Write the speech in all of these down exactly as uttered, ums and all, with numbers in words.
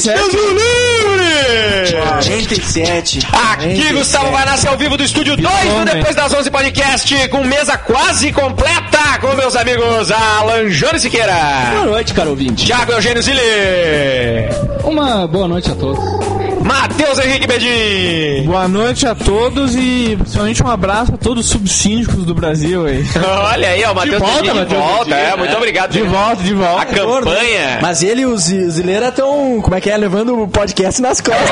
sete. quarenta e sete. Aqui Gustavo Vanassi ao vivo do Estúdio dois do Depois das onze Podcast, com mesa quase completa, com meus amigos Alan Jones Siqueira. Boa noite, caro ouvinte. Thiago Eugênio Zilli. Uma boa noite a todos. Matheus Henrique Bedin. Boa noite a todos e principalmente um abraço a todos os subsíndicos do Brasil aí. Olha aí, ó, o Matheus Bedin de volta, volta é, muito obrigado. De volta, de volta. A campanha. Mas ele e o Zileira estão, como é que é, levando o podcast nas costas.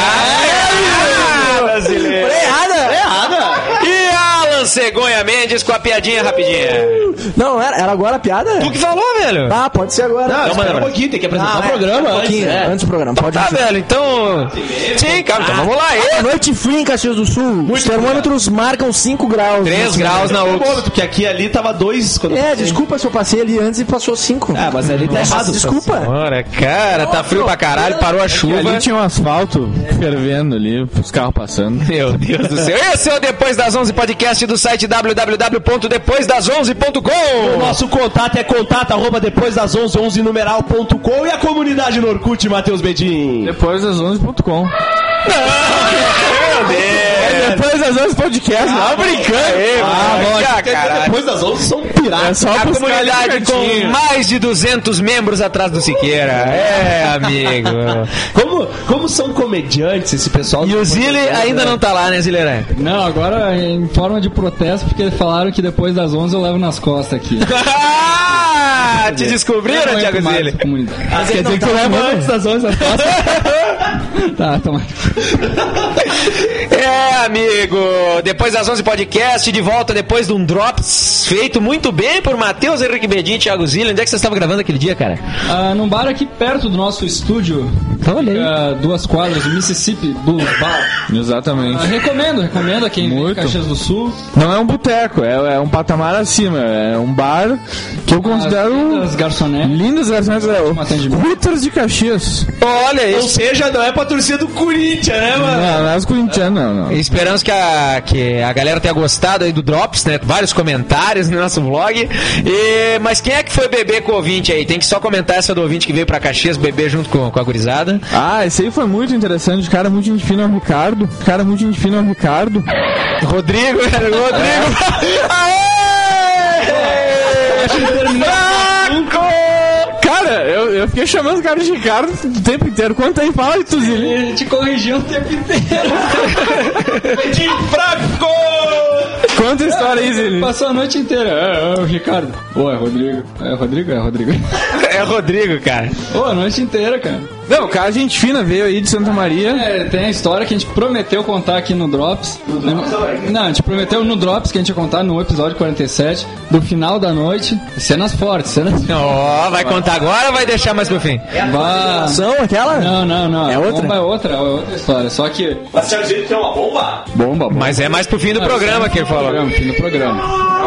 Ah, brasileiro. Foi errada. Errada. E Alan Cegonha Mendes com a piadinha rapidinha. Não, era, era agora a piada? Tu que falou, velho. Ah, pode ser agora. Não, espera um pouquinho, tem que apresentar ah, o programa é, um antes. É. Antes do programa, pode Tá, ser. velho, então... Sim, cara, então vamos lá. A noite fria em Caxias do Sul. Os termômetros marcam cinco graus. três graus na outra. Porque aqui ali tava dois quando É, desculpa se eu passei ali antes e passou cinco. Ah, mas ali tá errado. Desculpa. Ora, cara, tá frio pra caralho, parou a chuva. Ali tinha um asfalto fervendo ali, os carros passando. Meu Deus do céu. Esse é o Depois das onze podcast do site w w w ponto depois das onze ponto com. O nosso contato é contato arroba depois das onze, onze numeral ponto com e a comunidade no Orkut, Matheus Bedin. Depois das onze ponto com. Meu Deus. É depois das onze podcast, não brincando. Aí, Ah, mano. lógico, Ah, caralho. depois das onze são piratas. É só A buscar comunidade ali com pertinho. mais de duzentos membros atrás do Siqueira. É, amigo. Como, como são comediantes esse pessoal? E o Zilli ainda não tá lá, né, Zileira? Não, agora em forma de protesto, porque falaram que depois das onze eu levo nas costas aqui. Ah, te descobriram, Eu não Thiago entro mais Zilli? pra comunidade. Mas Quer ele dizer não que tá eu levo lá, antes das onze nas costas? Tá, toma. É, amigo. Depois das onze podcast, de volta depois de um Drops feito muito bem por Matheus Henrique Bedin e Thiago Zilli. Onde é que você estava gravando aquele dia, cara? Ah, num bar aqui perto do nosso estúdio. Olha aí. Ah, duas quadras, Mississippi Blues Bar. Exatamente. Ah, recomendo, recomendo a quem vem Muito. de Caxias do Sul. Não é um boteco, é, é um patamar acima. É um bar que eu considero As garçonetes. lindas garçonetes. É o atendimento. Hooters de Caxias. Olha Ou isso. seja, não é pra torcida do Corinthians, né, mano? Não, não é os corintianos, não, não. Esperamos que a, que a galera tenha gostado aí do Drops, né? Vários comentários no nosso vlog. E, mas quem é que foi beber com o ouvinte aí? Tem que só comentar essa do ouvinte que veio pra Caxias beber junto com, com a gurizada. Ah, esse aí foi muito interessante. Cara muito gente fina é o Ricardo. Cara muito gente fina é o Ricardo. Rodrigo, Rodrigo. Aê! Fraco! Cara, eu, eu fiquei chamando o cara de Ricardo o tempo inteiro. Conta aí, fala de tu, Zilli. Ele te corrigiu o tempo inteiro. De fraco! Conta a história aí, Zilli. Passou a noite inteira. É, é o Ricardo. Ô, é Rodrigo. É Rodrigo? É Rodrigo. É Rodrigo, cara. Ô, a noite inteira, cara. Não, o cara gente fina veio aí de Santa Maria. É, tem a história que a gente prometeu contar aqui no Drops. Não, a gente prometeu no Drops que a gente ia contar no episódio quarenta e sete, do final da noite. Cenas fortes, cenas. Ó, oh, vai contar agora ou vai deixar mais pro fim? Bah. São aquela? Não, não, não. É A outra? bomba é outra, é outra história. Só que. Mas você dizer que é uma bomba? Bomba, bomba. Mas é mais pro fim do programa que ele falou. Programa, fim do programa.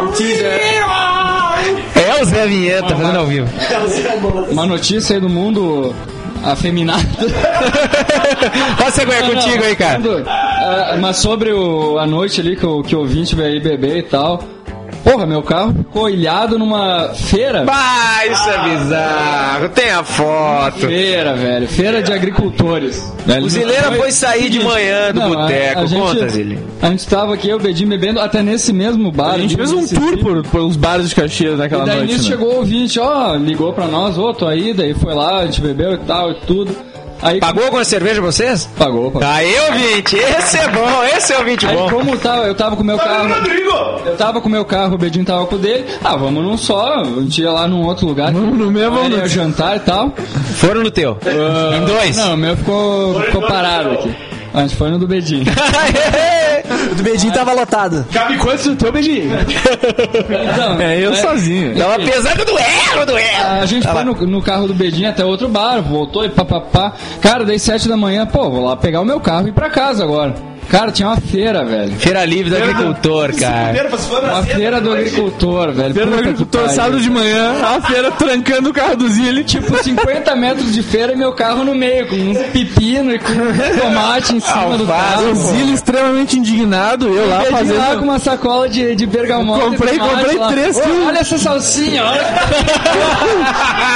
É o Zé Vinheta fazendo ao vivo. Uma notícia aí do mundo afeminado. Olha a cegonha contigo aí, cara. Ah, mas sobre o, a noite ali que o, que o ouvinte veio aí beber e tal. Porra, meu carro ficou ilhado numa feira. Bah, isso é bizarro. Tem a foto. Feira, velho. Feira de agricultores. O Zileira foi sair de manhã do Não, a- boteco. a gente- Conta, Zilli. A gente tava aqui, eu Bedinho bebendo até nesse mesmo bar. A gente fez um tour por, pelos bares de Caxias naquela E daí noite. nisso Né? chegou o ouvinte, ó, ligou pra nós, ô, tô aí, daí foi lá, a gente bebeu e tal e tudo. Aí, Pagou alguma cerveja vocês? Pagou, pagou. Aí, ouvinte. Esse é bom. Esse é ouvinte Aí bom. como tava, eu tava com o meu carro. Rodrigo! Eu tava com o meu carro, o Bedinho tava com o dele. Ah, vamos num só, a gente ia lá num outro lugar. Vamos no meu, vamos Ele ia no- jantar e tal. Foram no teu. Ah, Em dois. Não, o meu ficou, ficou parado aqui. A gente foi no do Bedinho. O do Bedinho tava lotado. Cabe quantos no teu beijinho? Então, É, eu é- sozinho. Tava pesando do erro, do erro. A gente foi no, no carro do Bedinho até outro bar, voltou e papapá. Cara, daí sete da manhã, pô, vou lá pegar o meu carro e ir pra casa agora. Cara, tinha uma feira, velho. Feira livre do agricultor, cara. Uma feira do agricultor, velho. Feira do Puta que agricultor, pariu. sábado de manhã, a feira trancando o carro do Zilli. Tipo, cinquenta metros de feira e meu carro no meio, com um pepino e com tomate em cima do carro. O Zilli extremamente indignado, eu lá Bedinho fazendo... lá com uma sacola de, de bergamota. Comprei- e tomate comprei lá. três Ô, quilos. Olha essa salsinha, olha.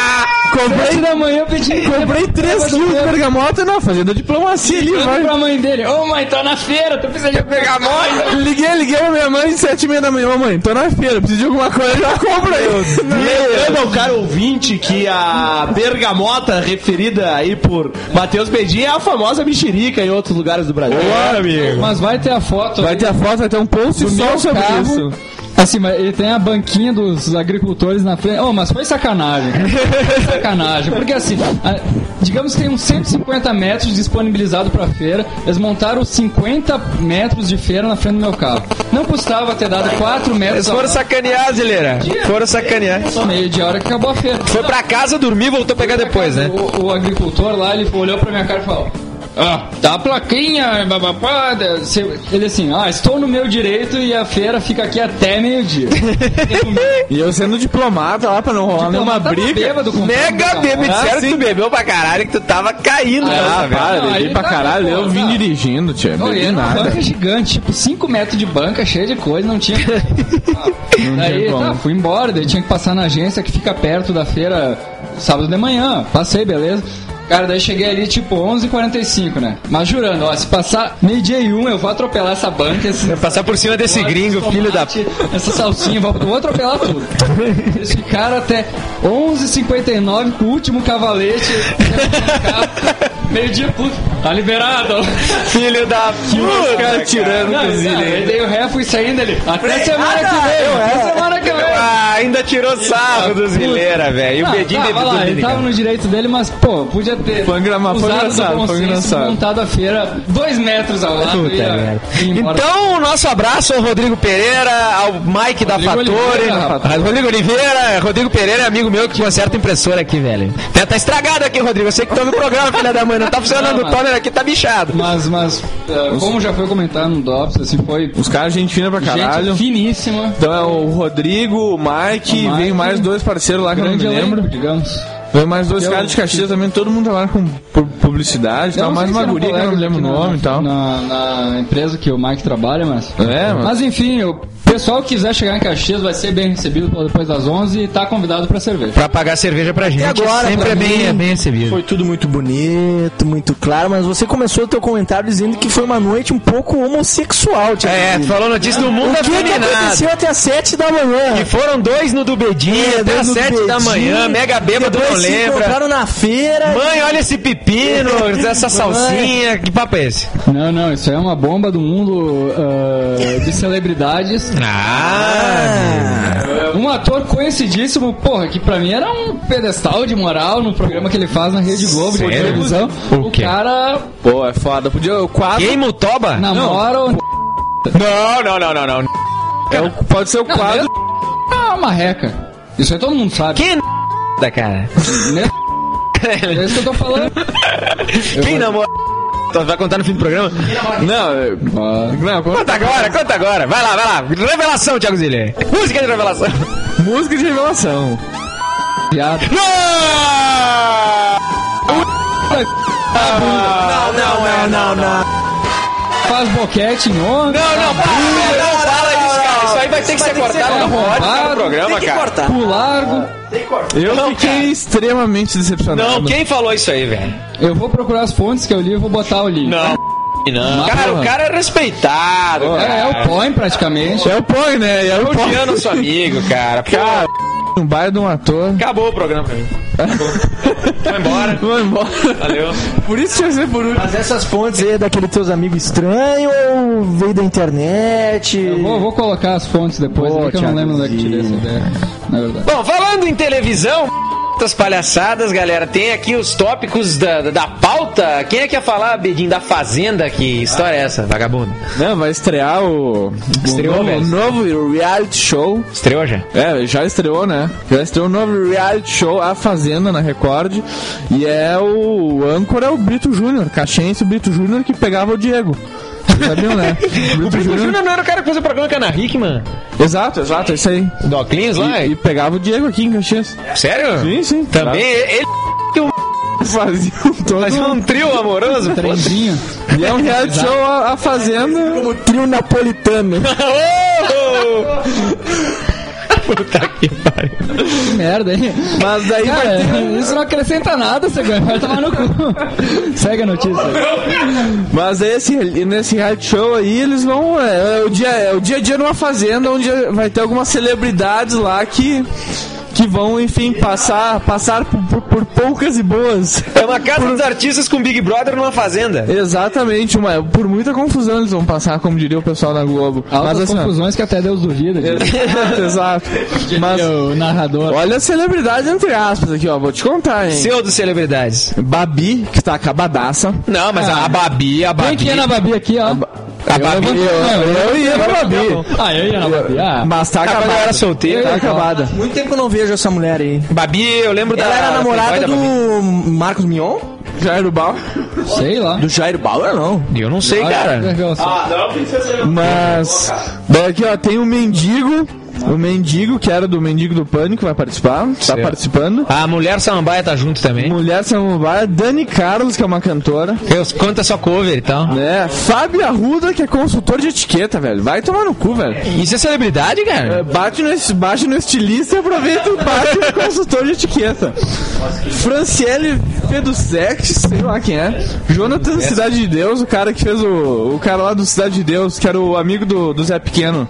Comprei da manhã eu pedi. Comprei três quilos de bergamota, não, fazendo diplomacia ali, Ligando vai. pra mãe dele. Ô mãe, tô na feira, tu precisa de bergamota. Liguei, liguei pra minha mãe às sete e meia da manhã. Ô mãe, tô na feira, preciso de alguma coisa, já compra aí. Lembrando ao caro ouvinte que a bergamota referida aí por Matheus Bedin é a famosa mexerica em outros lugares do Brasil. Boa, amigo. Mas vai ter a foto. Vai ter a foto, vai ter um post do só meu sobre carro. isso. Assim, mas ele tem a banquinha dos agricultores na frente. Oh, mas foi sacanagem. Foi sacanagem. Porque assim, a, digamos que tem uns cento e cinquenta metros disponibilizados pra feira. Eles montaram cinquenta metros de feira na frente do meu carro. Não custava ter dado quatro metros. Eles foram sacanear, Zileira. Foram sacanear. Só meio de hora que acabou a feira. Foi pra casa dormir, voltou a pegar depois, né? O, o agricultor lá, ele olhou pra minha cara e falou: ah, tá a plaquinha, bababá. Ele assim, ah, estou no meu direito e a feira fica aqui até meio-dia. E eu sendo diplomata lá pra não rolar nenhuma briga. Bêbado, com Mega bêbado, disseram que tu bebeu pra caralho, que tu tava caindo. Ah, né, para, Não, bebi aí pra tá, caralho, pô, eu vim tá. dirigindo, tia, Não, bebi era uma nada. banca gigante, tipo cinco metros de banca, cheia de coisa, não tinha. Daí, tinha como. tá, fui embora, daí tinha que passar na agência que fica perto da feira sábado de manhã. Passei, beleza. Cara, daí cheguei ali tipo onze e quarenta e cinco, né? Mas jurando, ó, se passar meio-dia e um, eu vou atropelar essa banca. Esse... Vai passar por cima desse gringo, filho da... Essa salsinha, vou, vou atropelar tudo. Eles ficaram até onze e cinquenta e nove com o último cavalete. Meio-dia, puto. Tá liberado. Filho da puta, cara tirando Não, com os não, ilheiros. daí o ré fui saindo ali. Até semana que vem. Até semana que vem. Ah, ainda tirou sarro do Zileira, velho. E o Ah, Bedinho tava bebeu lá, tudo, ele cara. tava no direito dele, mas, pô, podia ter Foi engra- foi usado engraçado, do bom foi senso, engraçado. montado a feira dois metros ao lado Puta e ia- merda. ia embora. Então, o nosso abraço ao Rodrigo Pereira, ao Mike da Rodrigo Fatore. Oliveira, rapaz. Rodrigo Oliveira, Rodrigo Pereira é amigo meu que conserta impressora aqui, velho. Tá, tá estragado aqui, Rodrigo. Eu sei que tu ouve o programa, filha da mãe. Não tá funcionando, Não, o toner aqui tá bichado. Mas, mas eh, como já foi comentado no Drops, assim, foi Os caras, gente fina pra caralho. gente finíssima. Então é o Rodrigo, o Mike, O Mike, vem mais dois parceiros lá que eu não me Grande lembro. elenco, digamos. Vem mais dois Eu- caras de Caxias também, todo mundo trabalha com pu- publicidade, Eu tal, não mais sei uma se eram guria que eu não colegas lembro o aqui na- nome e tal. Na, na empresa que o Mike trabalha, mas... É, mano. Mas enfim, o pessoal que quiser chegar em Caxias vai ser bem recebido depois das onze e tá convidado pra cerveja. Pra pagar cerveja pra gente. agora, sempre pra é bem, mim, é bem recebido. Foi tudo muito bonito, muito claro, mas você começou o teu comentário dizendo que foi uma noite um pouco homossexual, Thiago. É, tu falou notícia do mundo O que, que afeminado. aconteceu até às sete da manhã? E foram dois no do Bedinho, É, até dois às no sete da Bedinho, manhã, mega bêbado, não depois se lembra. encontraram na feira. Mãe, olha esse pepino, essa salsinha, que papo é esse? Não, não, isso aí é uma bomba do mundo ah, de celebridades. Ah, Um ator conhecidíssimo, porra, que pra mim era um pedestal de moral no programa que ele faz na Rede Globo de Sério? televisão. O O quê? cara Pô, é foda. Podia o quadro. Queima o Toba? namora o... Não, não, não, não, não. É o- pode ser o Não, quadro. é uma marreca. Isso aí todo mundo sabe. Quem é da cara? Né? É isso que eu tô falando. Quem namora? Tu vai contar no fim do programa? Não, é- não, conta- Conta agora, conta agora. Vai lá, vai lá. Revelação, Thiago Zilli. Música de revelação. música de revelação. Piada. Não, não, não, não, não. Faz boquete em onda. Não, não, para, não fala disso, cara. Isso aí vai ter que ser cortado. Não pode ficar no programa, cara. Pro largo. Eu Não, fiquei cara. extremamente decepcionado. Não, quem falou isso aí, velho? Eu vou procurar as fontes que eu li e vou botar o link. Não, não. Cara, o cara é respeitado, É, cara. é o Põe praticamente. É o Põe, né? É o Põe. Odiando nosso amigo, cara. Pô, Cara, um bairro de um ator. acabou o programa pra mim. Acabou. Vai embora. Vou embora. Valeu. Por isso tinha que ser por último. Mas essas fontes aí é daquele teus amigos estranhos ou veio da internet? Eu vou, vou colocar as fontes depois, Pô, aí, que eu não Thiago lembro onde é que tirei essa Zinho. ideia. Na verdade. Bom, falando em televisão, das palhaçadas, galera, tem aqui os tópicos da, da, da pauta. Quem é que ia falar, Bedinho, da Fazenda? Que história é essa, vagabundo? Não, vai estrear o, Estreou, o novo, velho? novo reality show. Estreou já? É, já estreou, né? Já estreou o novo reality show A Fazenda na Record. E é o, o âncora é o Brito Júnior, caxiense Brito Júnior, que pegava o Diego. Vocês sabiam, né? O Brito Júnior não era o cara que fazia o programa com a Ana Hickman? Exato, exato, é isso aí. O Doclins lá? E, e pegava o Diego aqui em Caxias. Sério? Sim, sim. Também ele Fazia todo fazia um trio amoroso? pô. Trenzinho. E é um reality show A, a Fazenda. Como trio napolitano. Puta que pariu. merda aí. Mas daí Cara, vai ter... isso não acrescenta nada, Segura. Vai tomar no cu. Segue a notícia. Mas esse, nesse reality show aí, eles vão... É, é, o dia, é o dia a dia numa fazenda, onde vai ter algumas celebridades lá que... que vão, enfim, passar, passar por, por, por poucas e boas. É uma casa dos artistas com Big Brother numa fazenda. Exatamente, uma, por muita confusão eles vão passar, como diria o pessoal da Globo. Altas Mas assim, confusões que até Deus duvida. exato, exato. Mas o narrador. olha a celebridade entre aspas aqui, ó, vou te contar, hein. Pseudo celebridades. Babi, que tá acabadaça. Não, mas Ah. a Babi, a Babi. Quem que é na Babi aqui, ó? A Babi. Eu, eu ia na Babi. Ah, eu ia na Babi. Ah, Mas tá Ah, quando acabada. eu era solteiro, Tá tá acabada. Muito tempo que eu não vejo essa mulher aí. Babi, eu lembro Ela da... era namorada da Babi. do Marcos Mion? Jair Bal. sei lá. Do Jair Bauer, não. Eu não sei, cara. Ah, não, princesa. Mas daqui, ó, tem o Mendigo. O Mendigo, que era do Mendigo do Pânico, vai participar. Tá Certo. participando. A Mulher Samambaia tá junto também. Mulher Samambaia, Dani Carlos, que é uma cantora. Eu conta só cover e tal. É, Fábio Arruda, que é consultor de etiqueta, velho. Vai tomar no cu, velho. Isso é celebridade, É, cara? bate, no, bate no estilista e aproveita e bate no consultor de etiqueta. Franciele Fedusex, sei lá quem é. Jonathan Cidade de Deus, o cara que fez o. O cara lá do Cidade de Deus, que era o amigo do, do Zé Pequeno.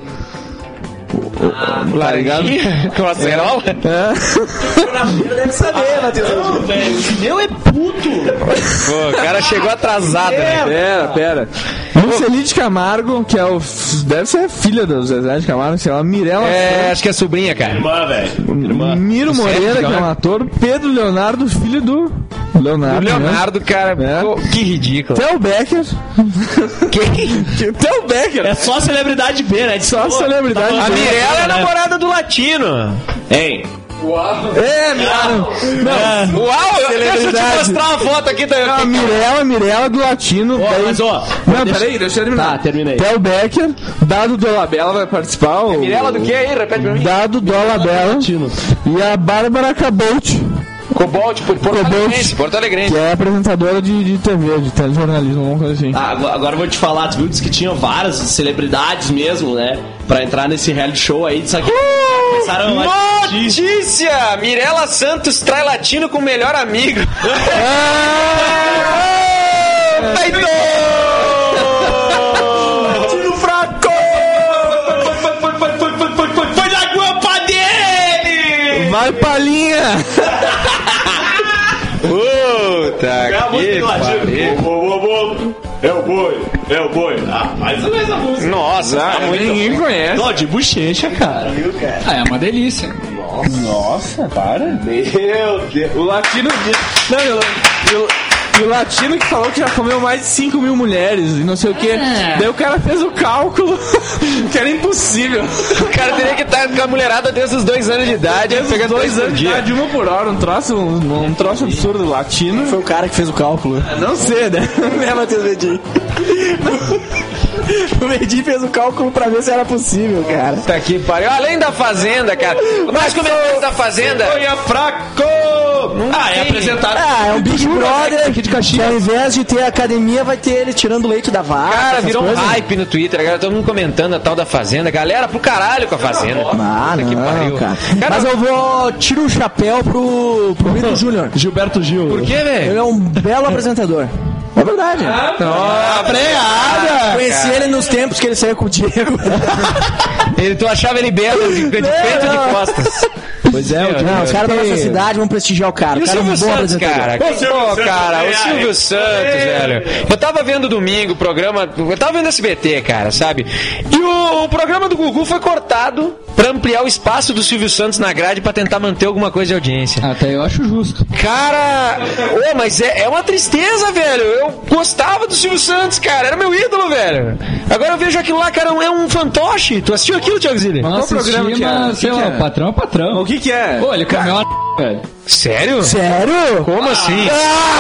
Tá ligado? Com a cerola? É. Deve saber, Matheus. Eu é puto. Pô, o cara chegou atrasado, né? Pera, pera. Luceli de Camargo, que é o. Deve ser filha do Zezé de Camargo, sei lá. Mirella. É, acho que é sobrinha, cara. Irmã, velho. Miro Moreira, Sério, que é um né? ator. Pedro Leonardo, filho do. Leonardo. O Leonardo, cara, É. pô, que ridículo. Né? Theo Becker. Quem? Theo Becker. É só celebridade B, né? Só celebridade A B. Mirella é namorada do Latino. Hein? É, Mirella. Não, Uau, eu, deixa eu te Celebridade. mostrar uma foto aqui. Da... a Mirella, Mirella do Latino. Ó, daí- mas ó. Não, peraí, deixa eu terminar. Tá, termina aí. Theo Becker, Dado Dolabella vai participar. O... Mirella do que aí? Repete pra mim. Dado Dolabella. E a Bárbara Cabolt, Cobalt, por Porto Alegrense. Porto Alegrense. que é apresentadora de, de T V, de telejornalismo, alguma coisa assim. Ah, agora, agora eu vou te falar, tu viu? Diz que tinha várias celebridades mesmo, né? Pra entrar nesse reality show aí. Diz aqui. Começaram a assistir. Notícia! Mirella Santos trai Latino com o melhor amigo. Tiro fraco! Foi, foi, foi, foi, foi, foi, foi na guampa dele! Vai, Palinha! Puta É a música que do Latino. pariu. Bo, bo, bo, bo. É o boi, é o boi. Ah, mais ou menos a música. Nossa, Ah, muito ninguém conhece. Ó, de bochecha, cara. Ah, é uma delícia. Nossa, para. Meu Deus. O latino. Não, e o, e o- e o latino que falou que já comeu mais de cinco mil mulheres e não sei o que. É. Daí o cara fez o cálculo que era impossível. O cara teria que estar com a mulherada desde os dois anos de idade, Desde pegando os dois dois anos de dia. idade, uma por hora, um troço, um, um troço absurdo latino. Foi o cara que fez o cálculo. Não sei, né? É, Matheus Medin. O Medin fez o cálculo pra ver se era possível, cara. Tá aqui, pariu. Além da Fazenda, cara. Mais comentários da Fazenda. Olha fraco! Ah, é apresentado. Ah, é um Big Brother aqui de que Caxias. ao invés de ter academia, vai ter ele tirando o leite da vaca. Cara, essas virou um coisas. hype no Twitter, galera. Todo mundo comentando a tal da Fazenda. Galera, pro caralho com a Fazenda. Ah, Puta que não, pariu. cara. Cara, Mas eu vou tiro o chapéu pro, pro Brito Júnior. Gilberto Gil. por quê, Ele velho? é um belo apresentador. É verdade. Ah, freada! Conheci ele nos tempos que ele saiu com o Diego. Ele, tu achava ele belo, de, de frente ou de costas? Pois é, Meu não, os Deus. caras da nossa cidade vão prestigiar o cara. E O o cara é um Silvio bom Santos, apresentador. cara? Ô, Silvio Pô, Santos, cara, é, o Silvio Santos, velho. Eu tava vendo domingo o programa. Eu tava vendo S B T, cara, sabe? E o, o programa do Gugu foi cortado pra ampliar o espaço do Silvio Santos na grade pra tentar manter alguma coisa de audiência. Até eu acho justo. Cara, ô, mas é, é uma tristeza, velho. Eu gostava do Silvio Santos, cara. Era meu ídolo, velho. Agora eu vejo aquilo lá, cara, é um fantoche. Tu assistiu aquilo, Thiago Zilli? Não Qual assisti, programa que é? mas, O que sei que lá, é? o patrão é o patrão. O que que é? Pô, ele comeu uma velho. Sério? Sério? Como assim?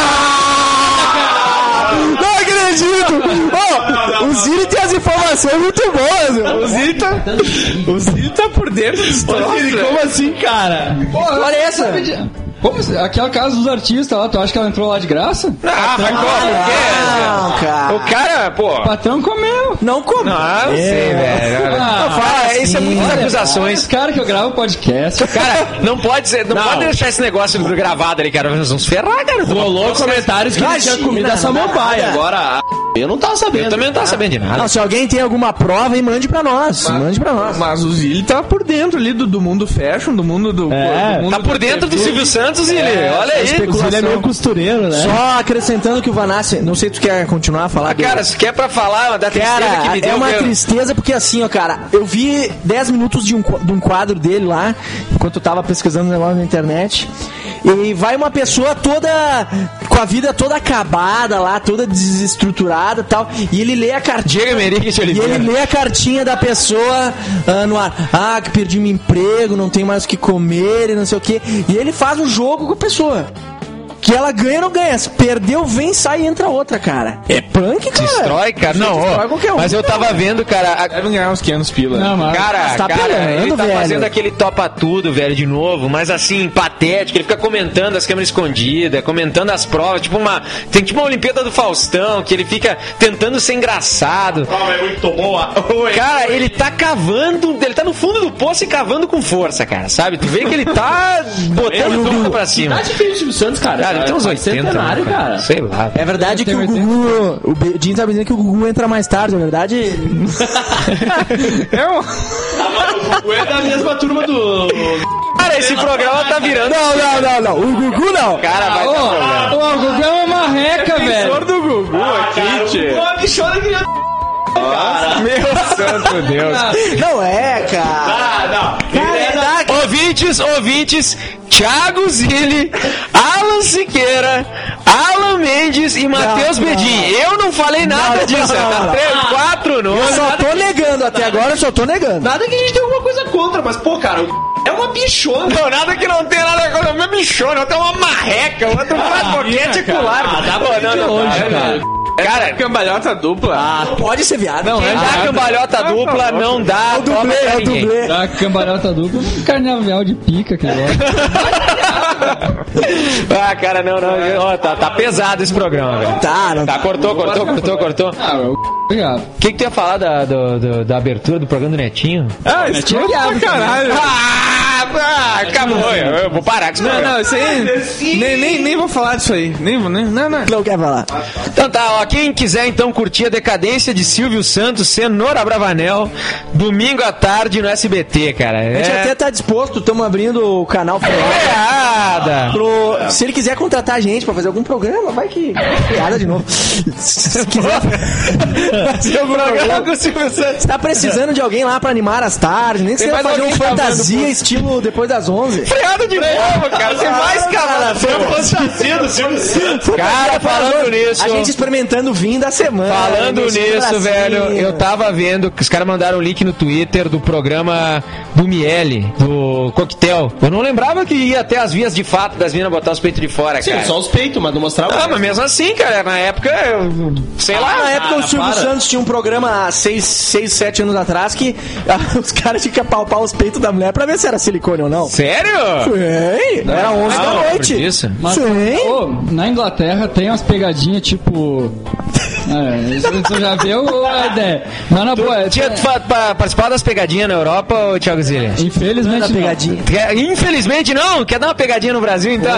Ah! Não acredito! Ó, o Ziri tem as informações muito boas. meu. O Ziri tá, o Ziri tá por dentro dos troços. Como assim, cara? Olha essa. Como, aquela casa dos artistas lá, tu acha que ela entrou lá de graça? Ah, mas como? O quê? Não, cara. O cara, pô... O patrão comeu. Não como. Não, eu sei, velho. Ah, Não, fala, isso é muitas Olha, acusações. Esse cara que eu gravo podcast. Cara, não pode ser, não, Não. pode deixar esse negócio gravado ali, cara. Nós vamos ferrar, cara. Rolou comentários que ele tinha comido essa Samambaia. Agora, eu não tava sabendo. Eu também não tava sabendo de nada. Não, se alguém tem alguma prova, aí mande pra nós. Mande pra nós. Mas o Zilli tá por dentro ali do, do mundo fashion, do mundo do. É, do mundo Tá por da dentro do T V. Silvio Santos, ele. Olha aí. Ele é meio costureiro, né? Só acrescentando que o Vanassi, não sei se tu quer continuar a falar dele. Cara, se quer pra falar da tristeza que Cara, me deu, é uma meu. tristeza porque assim, ó, cara, eu vi dez minutos de um, qu- de um quadro dele lá, enquanto eu tava pesquisando um negócio na internet, e vai uma pessoa toda, com a vida toda acabada lá, toda desestruturada e tal, e ele lê a cartinha. Diego Emerick de E ele Oliveira. lê a cartinha da pessoa ah, no ar. Ah, que perdi meu emprego, não tenho mais o que comer e não sei o que. E ele faz um jogo com a pessoa. Que ela ganha ou não ganha. Se perdeu, vem, sai e entra outra, cara. É punk, cara. Destrói, cara. Não, Destrói ó, qualquer um. mas eu tava vendo, cara, a- Devem ganhar uns quinhentos pila. Não, mas... Cara, tá cara, pelando, ele tá velho. fazendo aquele topa tudo, velho, de novo, mas assim, patético, ele fica comentando as câmeras escondidas, comentando as provas, tipo uma, tem tipo uma Olimpíada do Faustão, que ele fica tentando ser engraçado. É muito boa. Cara, ele tá cavando, ele tá no fundo do poço e cavando com força, cara, sabe? Tu vê que ele tá botando tudo pra cima. Idade que o Silvio Santos, cara. Cara, ele tem uns Vai oitenta, centenário, né, cara. Sei lá. É verdade que Tem o oitenta. Gugu. O Be- Dinho tá me dizendo que o Gugu entra mais tarde, é verdade? É um... O é da mesma turma do... Cara, esse programa tá virando... Não, não, não, não. O Gugu não. Cara, vai dar problema. Ô, o Gugu é uma marreca, velho. do Gugu aqui, tchê. Uma bichona que... Meu santo Deus. Não é, cara. Ah, não. Cara, é da- Ouvintes, ouvintes, Thiago Zilli, Alan Siqueira, Alan Mendes e Matheus não, Bedin. Eu não falei nada Não, disso. não, Tá não, três, quatro Eu nomes. só tô negando, até agora eu só tô negando. Nada que a gente tenha alguma coisa contra, mas, pô, cara, é uma bichona. Não, nada que não tenha nada com a minha bichona. Tem uma marreca, outra faz boquete com largo. Ah, dá pra Pô, ir de longe, cara. Cara, Cambalhota dupla. Ah, pode ser viado. Não, quem é dá nada. cambalhota dupla não dá É o topa dublê, pra é o ninguém. dublê. Da cambalhota dupla, um carnaval de pica que gosta. Ah, cara, não, não. Ó, tá, tá pesado esse programa, velho. Tá, não Tá, cortou, cortou, cortou, cortou. Ah, eu... Obrigado. O que, que tu ia falar da, do- do- da abertura do programa do Netinho? Ah, isso tinha é viado pra caralho. Ah, ah, acabou. Eu, eu vou parar com isso. Não, não, isso aí. Nem, nem, nem vou falar disso aí. Nem vou, nem. Não, não. Não quer falar. Então tá, ó, quem quiser então curtir a decadência de Silvio Santos, Cenoura Bravanel, domingo à tarde no S B T, cara. A gente É até tá disposto, estamos abrindo o canal Freada. piada. Pro, se ele quiser contratar a gente pra fazer algum programa, vai que. Piada de novo. Se quiser fazer algum programa. com o Silvio Santos. Se tá precisando de alguém lá pra animar as tardes, nem que Tem você vai mais fazer um alguém cavando fantasia poço. estilo depois das onze. Freado de novo, cara. Você mais cavada. Fantasia do Silvio Santos. Cara, falando nisso. A gente experimentando o vinho da semana. Falando mexendo nisso, bracinho. velho, eu tava vendo que os caras mandaram um link no Twitter do programa do Miele, do Coquetel. Eu não lembrava que ia até as vias de fato das minas botar os peitos de fora, Sim, cara. só os peitos, mas não mostrava. Ah, mas mesmo assim, cara, na época, eu- sei lá. Na época, cara, o Silvio para. Santos tinha um programa há seis, sete anos atrás que ah, os caras tinham que apalpar os peitos da mulher pra ver se era silicone ou não. Sério? Sim, era onze Ah, da não, noite. por isso. Mas, Sim. ô, na Inglaterra tem umas pegadinhas tipo. É, isso tu já viu a ideia? Mas na boa, é- Tinha fa- pa- participado das pegadinhas na Europa, ô Thiago Zilli? infelizmente. Da não. pegadinha. Quer- Infelizmente não, quer dar uma pegadinha no Brasil então?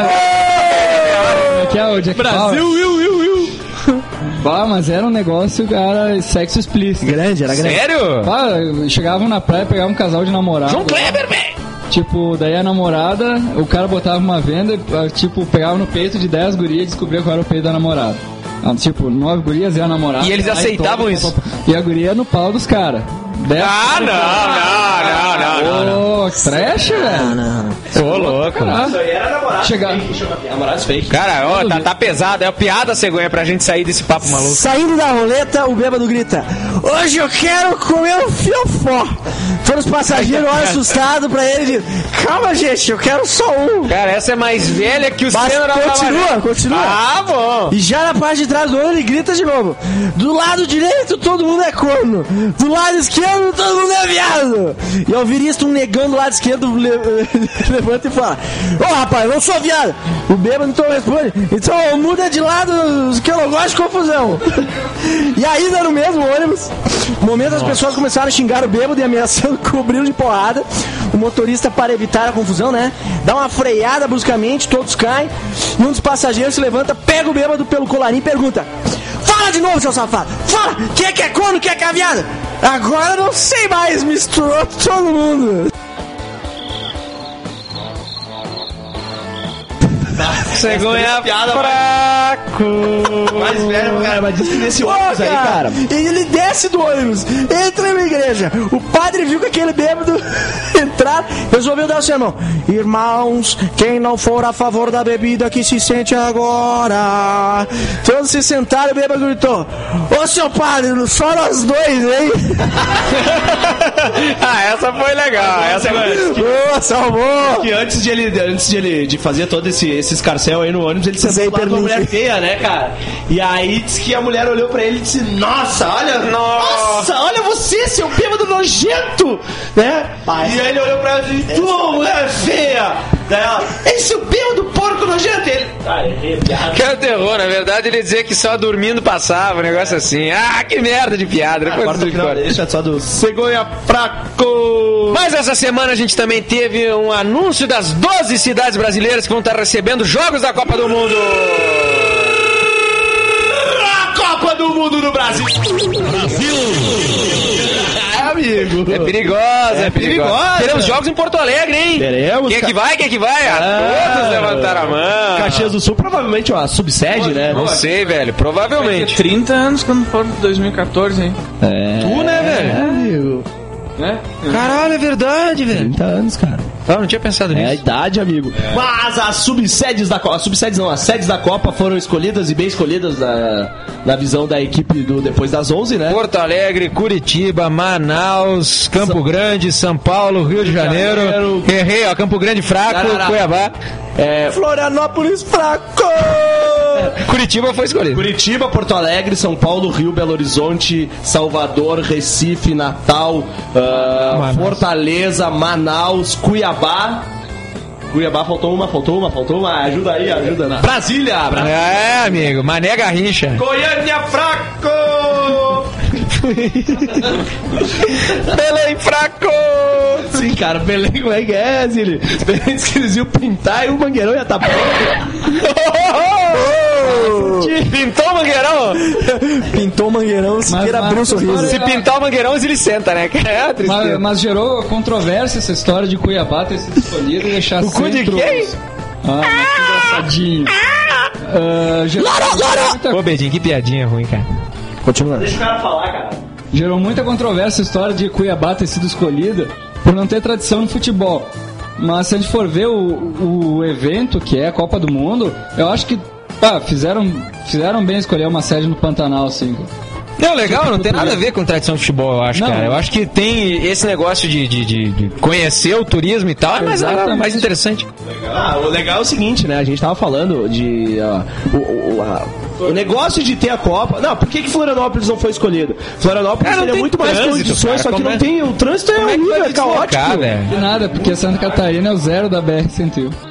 Que é o Jack Brasil, Will, Will, Will. Bah, mas era um negócio, cara, sexo explícito. Grande, era grande. Sério? Bah, chegavam na praia, pegavam um casal de namorado. João Kleber, velho! Tipo, daí a namorada, o cara botava uma venda, e, tipo, pegava no peito de dez gurias e descobria qual era o peito da namorada. Ah, tipo, nove gurias e a namorada. E eles Aí aceitavam todo- isso? E a guria no pau dos caras. Dez Ah, não, não, não, não, não. Ô, trash, velho. Não. Ô, louco. Ah, Era namorado. Chegar. Namorados fake. Cara, ó, tá, tá pesado, é uma piada cegonha pra gente sair desse papo maluco. Saindo da roleta, o bêbado grita: hoje eu quero comer um fiofó. Todos os passageiros olham assustados pra ele e dizem: calma, gente, eu quero só um. Cara, essa é mais velha que o Mas Senna continua, continua. Ah, bom. E já na parte de trás do olho ele grita de novo: do lado direito todo mundo é corno, do lado esquerdo todo mundo é viado. E ao ouvir isso, um negão do lado esquerdo le- levanta e fala: ô rapaz, eu não sou viado. O bêbado então responde: então muda de lado que eu não gosto de confusão. E ainda no mesmo ônibus, no momento as pessoas começaram a xingar o bêbado e ameaçando cobri-lo de porrada. O motorista, para evitar a confusão, né, dá uma freada bruscamente, todos caem. E um dos passageiros se levanta, pega o bêbado pelo colarinho e pergunta: fala de novo, seu safado! Fala! Quem é que é corno, quem é que é viado? Agora não sei mais, misturou todo mundo. Cegonha piada fraco. Mais velho, cara, mas diz que nesse ônibus aí, cara. E ele desce do ônibus, entra na igreja. O padre viu que aquele bêbado entrar, resolveu dar o sermão. Irmãos, quem não for a favor da bebida que se sente agora. Todos se sentaram e o bêbado gritou: ô seu padre, só nós dois, hein? Ah, essa foi legal. Essa foi... Boa, salvou. Que antes de ele, antes de ele de fazer todo esse, esse escarcel aí no ônibus, ele sentou lá com uma mulher feia, né, cara? E aí disse que a mulher olhou pra ele e disse: nossa, olha, nossa, olha você, seu bêbado nojento, né? Pai. E aí ele olhou pra ela e disse: tu, mulher feia. Daí ela: esse é o bêbado porco nojento. E ele: ah, errei, piada. Que é o terror, na verdade ele dizia que só dormindo passava, um negócio assim. Ah, que merda de piada. Depois Agora tudo fora. deixa só do cegonha fraco. Mas essa semana a gente também teve um anúncio das doze cidades brasileiras que vão estar recebendo jogos da Copa do Mundo. A Copa do Mundo no Brasil. Brasil. É, amigo. É perigosa, é, É perigosa. perigosa. Teremos jogos em Porto Alegre, hein? Teremos, Quem é ca- que vai? Quem é que vai? Ah, todos levantaram a mão. Caxias do Sul, provavelmente uma subsede, né? Não sei, velho. Provavelmente. trinta anos quando for dois mil e catorze, hein? Tu, né, velho? amigo. Né? Caralho, é verdade, velho. trinta anos, cara. Ah, não tinha pensado É a nisso. idade, amigo. Mas as subsedes da Copa, as subsedes não, as sedes da Copa foram escolhidas e bem escolhidas na, na visão da equipe do Depois das onze, né? Porto Alegre, Curitiba, Manaus, Campo São- Grande, São Paulo, Rio de Janeiro. Janeiro. Errei, ó. Campo Grande fraco, Tarará. Cuiabá. É, Florianópolis fraco. Curitiba foi escolhido. Curitiba, Porto Alegre, São Paulo, Rio, Belo Horizonte, Salvador, Recife, Natal, ah, Manaus. Fortaleza, Manaus, Cuiabá. Cuiabá faltou uma, faltou uma, faltou uma. Ajuda aí, ajuda. Na... Brasília, Brasília. É, amigo. Mané Garrincha. Goiânia fraco! Belém fraco! Sim, cara, Belém, como é que é, Zili? Belém disse que eles iam pintar e o Mangueirão ia estar pronto. Pintou o Mangueirão? Pintou o Mangueirão, Siqueira mas- abriu um sorriso. Se pintar o Mangueirão, ele senta, né? É a tristeza. Mas, mas gerou controvérsia essa história de Cuiabá ter sido escolhido e deixar O cu de centro- quem? Ah, que engraçadinho. Ah, gerou, muita, Ô, Bedinho, que piadinha ruim, cara. Continua. Deixa o cara falar, cara. gerou muita controvérsia a história de Cuiabá ter sido escolhida por não ter tradição no futebol. Mas se a gente for ver o, o evento, que é a Copa do Mundo, eu acho que pá, fizeram, fizeram bem escolher uma sede no Pantanal, assim. Não, legal, não tem nada a ver com tradição de futebol, eu acho, Não. cara. Eu acho que tem esse negócio de, de, de- de conhecer o turismo e tal, é mais, Exatamente. mais interessante. Ah, o legal é o seguinte, né? A gente tava falando de. ó, o, o, a- o negócio de ter a Copa. Não, por que, que Florianópolis não foi escolhido? Florianópolis Cara, não teria tem muito mais trânsito, condições, cara, só que como não é- tem. O trânsito é Como é que horrível, vai é caótico. deslocar, velho? De nada, porque Santa Catarina é o zero da B R cento e um.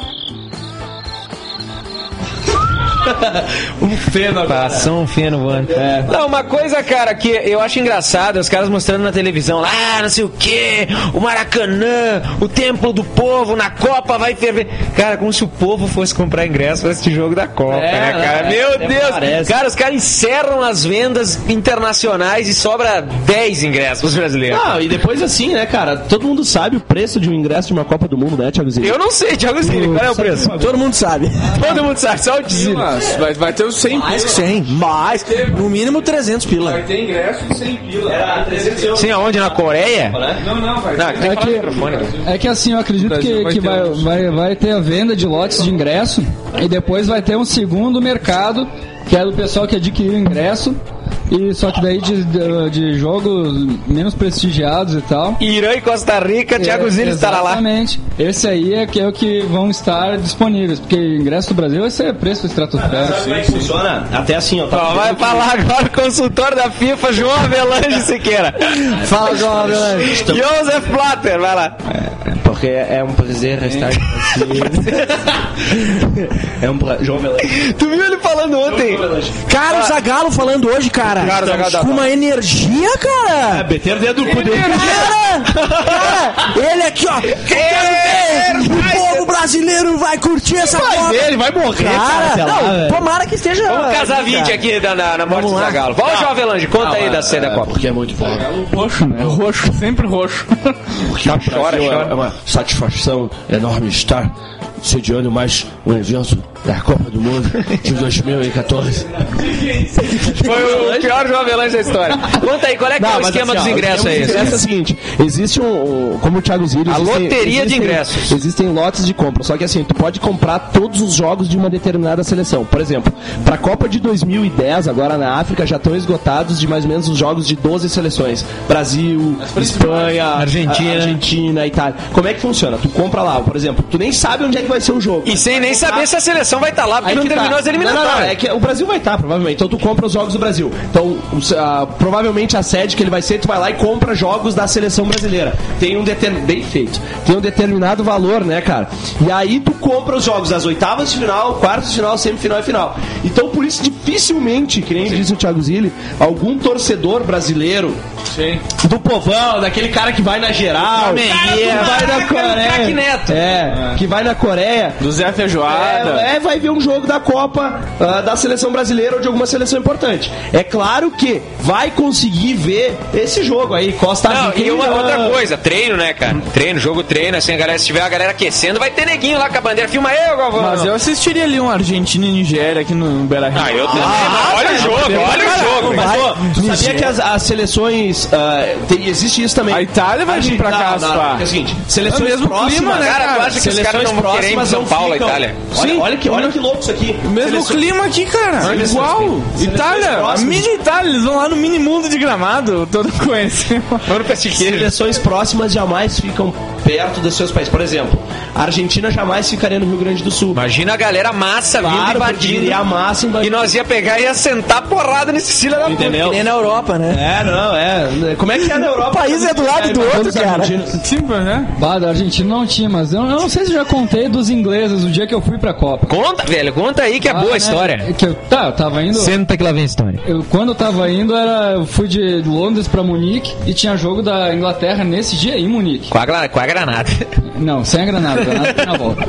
Um feno agora. Passou um feno voando. É. Não, uma coisa, cara, que eu acho engraçado, os caras mostrando na televisão lá, ah, não sei o que, o Maracanã, o Templo do Povo, na Copa vai ferver. Cara, como se o povo fosse comprar ingresso pra esse jogo da Copa, É, né, cara? é, Meu até Deus! parece. Cara, os caras encerram as vendas internacionais e sobra dez ingressos pros brasileiros. Não, e depois assim, né, cara? Todo mundo sabe o preço de um ingresso de uma Copa do Mundo, né, Thiago Zilli? Eu não sei, Thiago Zilli, qual é o preço? Todo mundo sabe. Todo mundo sabe, só o Zilli. Mas vai, vai ter os cem Mais que pila. cem, mais. No mínimo trezentos pila. Vai ter ingresso de cem pila. Era trezentos euros. Sim, aonde? Na Coreia? Não, não, vai Não, ter. tem que É falar que- no microfone, cara. É que assim, eu acredito Brasil que, vai que ter vai, uns- vai, vai ter a venda de lotes de ingresso e depois vai ter um segundo mercado, que é do pessoal que adquiriu o ingresso, e só que daí de, de, de jogos menos prestigiados e tal. Irã e Costa Rica, Thiago É, Zilli estará lá. Exatamente. Esse aí é que é o que vão estar disponíveis, porque ingresso do Brasil vai ser preço estratosférico. Sabe como é que funciona? Até assim, ó. Tá Ó, vai falar agora o consultor da FIFA, João Avelange Siqueira. Fala, João Avelange. Joseph Blatter, vai lá. Porque é um prazer estar aqui. É um prazer. João Velange. Tu viu ele falando ontem? Cara, o Zagallo falando hoje, cara. Cara, o Zagallo dá com bom. uma energia, cara. É, meter o dedo no cu dele. Cara, cara, ele aqui, ó. Eu quero ver. O povo brasileiro vai curtir essa Vai Copa. ver, ele vai morrer, cara. Cara, sei lá, não, velho. tomara que esteja. Vamos casar vinte cara. aqui na, na, na morte Vamos do lá. Zagallo. Vamos, João Avelange, conta aí da cena da Copa. Porque é muito bom. Roxo, né? Roxo, sempre roxo. Porque o chora, Brasil chora. é uma satisfação enorme estar sediando mais um evento da Copa do Mundo de dois mil e catorze. Foi o pior João Avelange da história. Conta aí, qual é que é o esquema dos ingressos aí? O ingresso é o seguinte, existe um, um como o Thiago Zilli... A existem- loteria de existem- ingressos. Existem lotes de compra, só que assim, tu pode comprar todos os jogos de uma determinada seleção. Por exemplo, pra Copa de dois mil e dez, agora na África, já estão esgotados de mais ou menos os jogos de doze seleções. Brasil, Espanha, Argentina. a- Argentina, Itália. Como é que funciona? Tu compra lá, por exemplo, tu nem sabe onde é que vai ser o jogo. E sem nem saber se a seleção vai estar lá, porque Aí não que terminou tá. as eliminatórias. Não, não, não, é que o Brasil vai estar, provavelmente. Então tu compra os jogos do Brasil. Então, os- ah, provavelmente a sede que ele vai ser, tu vai lá e compra jogos da seleção brasileira. Tem um determinado. Bem feito. Tem um determinado valor, né, cara? E aí tu compra os jogos das oitavas de final, quartas de final, semifinal e final. Então, por isso, dificilmente, que nem disse o Thiago Zilli, algum torcedor brasileiro do povão, daquele cara que vai na geral, Flamenguista, que vai na craque Coreia. Neto. É, que vai na Coreia. Do Zé Feijoada. É, é, vai ver um jogo da Copa ah, da seleção brasileira ou de alguma seleção importante. É claro que vai conseguir ver esse jogo aí, Costa Não, Rica. e uma Irã. outra coisa, treino, né, cara? Treino, jogo treino, assim, a galera, se tiver a galera aquecendo, vai ter neguinho lá com a bandeira. Filma aí, Galvão. Mas eu assistiria ali um Argentina e Nigéria aqui no Beira-Rio. Ah, eu também. mas olha o jogo, olha o jogo. Mas, Mas, ô, tu sabia que as, as seleções. ah, tem- existe isso também. A Itália vai vir pra Não, cá, não, pá. é o seguinte: seleções É o mesmo próximas. clima, né, cara, tu cara? acha que os caras Seleções não vão querer ir pra próximas São não Paulo, a ficam- Itália? Olha, olha, que, olha que louco isso aqui. O mesmo Seleções- clima aqui, cara. Seleções- Igual. seleções Itália. A próximas. mini Itália. Eles vão lá no mini mundo de Gramado. Todo conhecido. Vamos pra Siqueira. Seleções próximas jamais ficam perto dos seus países. Por exemplo, a Argentina jamais ficaria no Rio Grande do Sul. Imagina a galera massa vindo Claro, porque invadindo. iria a massa E nós ia pegar e ia sentar porrada nesse filho da puta. Entendeu? Que nem na Europa, né? É, não, é. Como é que é na Europa? O país é do lado do outro, cara. Tipo, né? Bah, da Argentina não tinha, mas eu, eu não sei se eu já contei dos ingleses o dia que eu fui pra Copa. Conta, velho, conta aí que é Ah, boa a né, história. Que eu, tá, eu tava indo. Senta que lá vem a história. Eu, quando eu tava indo, era, eu fui de Londres pra Munique e tinha jogo da Inglaterra nesse dia em Munique. Com a, gra- com a granada. Não, sem a granada, a granada foi na volta.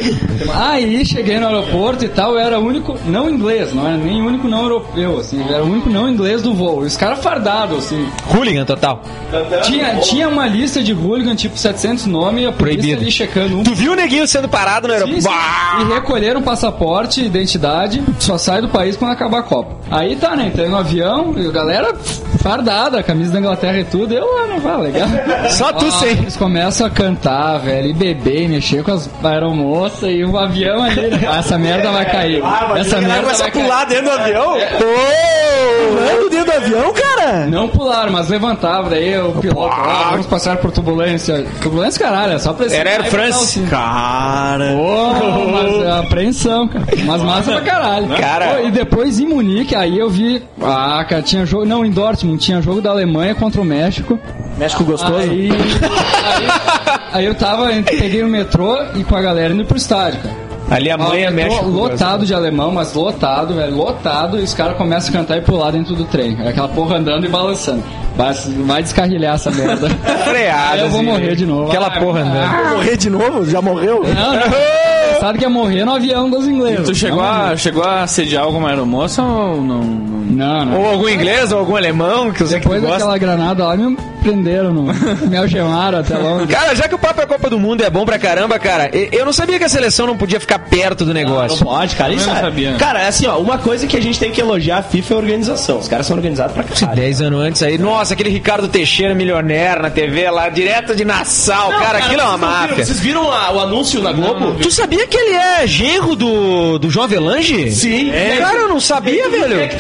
Aí cheguei no aeroporto e tal, eu era o único não inglês, não era nem o único não europeu, assim, eu era o único não inglês do voo. E os caras fardados, assim. Hooligan total. Tinha, tinha uma lista de hooligan, tipo setecentos nomes, e a polícia Proibido. ali checando um. Tu viu o neguinho sendo parado no Sim, aeroporto? sim. Bah! E recolheram passaporte, identidade, só sai do país quando acabar a Copa. Aí tá, né? Entrei no avião e a galera fardada, camisa da Inglaterra e tudo. Eu lá, não vai, legal. Só tu Ah, sei. Eles começam a cantar, velho, e beber, e mexer com as aeromoças e o avião ali. né? Ah, essa merda vai cair. Essa merda vai cair. dentro do avião? Pulando dentro do avião, cara? Não pularam, mas levantavam. Daí o piloto, ah, vamos passar por turbulência. Turbulência, caralho, é só pra esse Era Air cara e botar o France. cinto. Cara. Pô, mas é apreensão, cara. Mas massa pra caralho. Cara. Pô, e depois em Munique, aí eu vi. Ah, cara, tinha jogo. Não, em Dortmund, tinha jogo da Alemanha contra o México. México gostoso? Aí, aí, aí eu tava, peguei o metrô e com a galera indo pro estádio, cara. Ali a mãe é Ah, o metrô México. lotado de alemão, mas lotado, velho, lotado, e os caras começam a cantar e pular dentro do trem. É aquela porra andando e balançando. Vai, vai descarrilhar essa merda. Freada, Aí eu vou assim, morrer né? de novo. Aquela Ah, porra andando. Morrer de novo? Já morreu? Não, não. Sabe que ia morrer no avião dos ingleses. Tu chegou Não, a, chegou a assediar alguma aeromoça ou não? não? Não, não. Ou algum inglês, ou algum alemão que você que Depois gosta. daquela granada lá, me prenderam, no, me algemaram até Londres. Cara, já que o papo é Copa do Mundo é bom pra caramba, cara, e- eu não sabia que a seleção não podia ficar perto do Não negócio. pode, cara. Isso Eu não é- sabia. Cara, é assim, ó, uma coisa que a gente tem que elogiar a FIFA é a organização. Os caras são organizados pra caralho. Dez anos antes aí, nossa, aquele Ricardo Teixeira milionário na T V lá, direto de Nassau, cara, aquilo é uma vocês não viram- máfia. Vocês viram a- o anúncio na Globo? Tu sabia que ele é genro do, do João Avelange? Sim. É. Cara, eu não sabia, Quem é velho. que tava comendo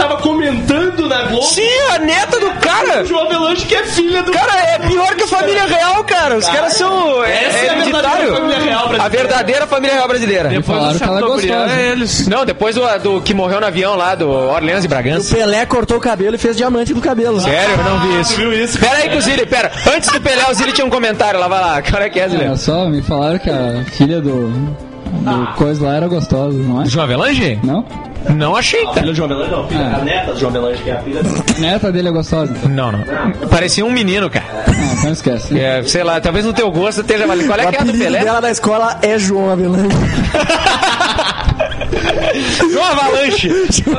comentando na Globo. Sim, a neta do cara. O João Avelange, que é filha do... Cara, é pior que a família real, cara. Os Cara, caras são... essa é a verdadeira família real brasileira. A verdadeira família real brasileira. Depois Falaram do que ela é Chateaubriand, gostosa. é eles. Não, depois do, do que morreu no avião lá, do Orleans e O Bragança. Pelé cortou o cabelo e fez diamante do cabelo. Sério, eu não vi isso. viu isso? Pera aí que o Zili, pera. Antes do Pelé, o Zili tinha um comentário lá, vai lá. Qual é que é, Zili? Olha só, me falaram que a filha do, do coisa lá era gostosa, não é? João Avelange? Não? Não achei, tá? Filha do João Avelange, não. Filha, É. A neta do João Avelange, que é a filha do... A neta dele é gostosa, então. Não, não. Parecia um menino, cara. Ah, então esquece. É, sei lá, talvez no teu gosto esteja valendo. Qual é O que é a do apelido Pelé? dela da escola é João Avelange. João Avalanche.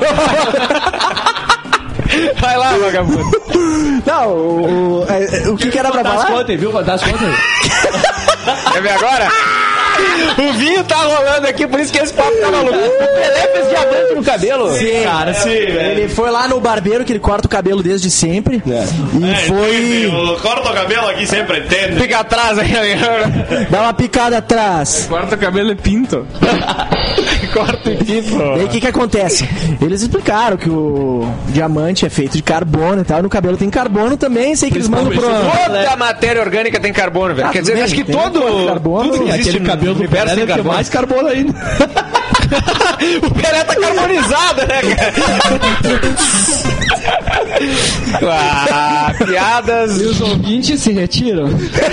Vai lá, vagabundo. Não, o, o, é, o que, que era pra Fantástico falar? ontem, viu? Fantástico ontem. Quer ver agora? O vinho tá rolando aqui, por isso que esse papo tá maluco. O Pelé fez diamante no cabelo. Sim, Cara, sim, velho. ele foi lá no barbeiro, que ele corta o cabelo desde sempre. E foi Corta o cabelo aqui sempre, entende? Fica atrás aí, dar uma picada atrás. Corta o cabelo e pinto. corta e pinto. E aí o que que acontece? Eles explicaram que o diamante é feito de carbono e tal. No cabelo tem carbono também, sei que eles mandam pro... Toda a matéria orgânica tem carbono, velho. Ah, Quer dizer, tudo acho que bem, tem todo. carbono, tudo que existe Aquele no cabelo do universo Pelé tem deve ter carbono. mais carbono ainda. O Pelé tá carbonizado, né, cara? Ah, piadas. E os ouvintes se retiram?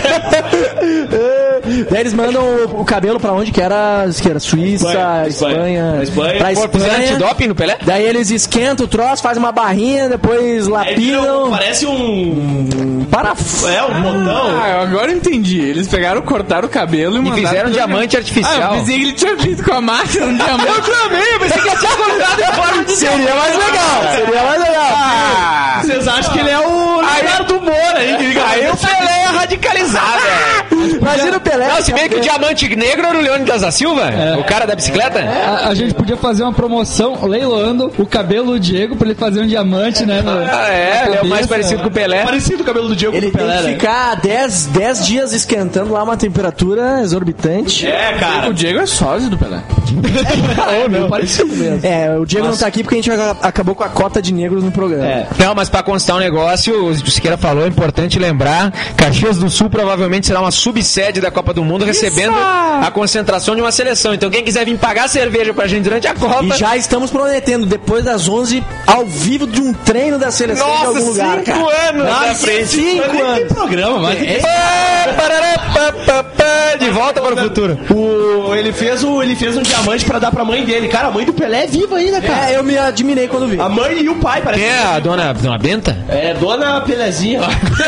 Daí eles mandam o, o cabelo pra onde que era? Que era Suíça, Espanha, Espanha. Espanha. Espanha. Pra Pô, fizeram Espanha. antidoping no Pelé? Daí eles esquentam o troço, fazem uma barrinha, depois Aí vira um- lapidam. Parece um... Parafuso. É, um botão. Ah, eu agora entendi. Eles pegaram, cortaram o cabelo e, E mandaram... fizeram um pra- diamante Ah, artificial. eu pensei que ele tinha feito com a máquina um diamante. Eu também, eu pensei que ele tinha colocado em forma de Seria mais legal, seria mais legal. Ah, Vocês acham que ele é o Leonardo Moura, hein? Que liga- aí o Pelé é radicalizado, velho. Imagina o Pelé. Não, se bem que o diamante negro era o Leônidas da Silva, o cara da bicicleta. A, a gente podia fazer uma promoção leiloando o cabelo do Diego pra ele fazer um diamante, né? no- Ah, é, na ele é o mais cabeça. parecido com o Pelé. Parecido o cabelo do Diego Ele com o tem Pelé, que né? ficar dez dias esquentando lá uma temperatura exorbitante. É, cara. O Diego é sósia do Pelé. É, meio parecido mesmo. É, o Diego não tá aqui porque a gente ac- acabou com a cota de negros no programa. É. Não, mas pra constar um negócio, o Siqueira falou, é importante lembrar, Caxias do Sul provavelmente será uma subsede da Copa do Mundo, recebendo a concentração de uma seleção. Então quem quiser vir pagar cerveja pra gente durante a Copa... E já estamos prometendo, depois das onze, ao vivo de um treino da seleção de Nossa, algum lugar, cinco cara. anos Nossa, na frente. Cinco anos. Programa, mas... Pá, parará, pá, pá, pá, de volta para o futuro. O, ele, fez o, ele fez um diamante pra dar pra mãe dele. Cara, a mãe do Pelé é viva ainda, cara. É, eu me admirei quando vi. A mãe e o pai, parece. Quem é a dona, dona Benta? É, dona Pelezinha.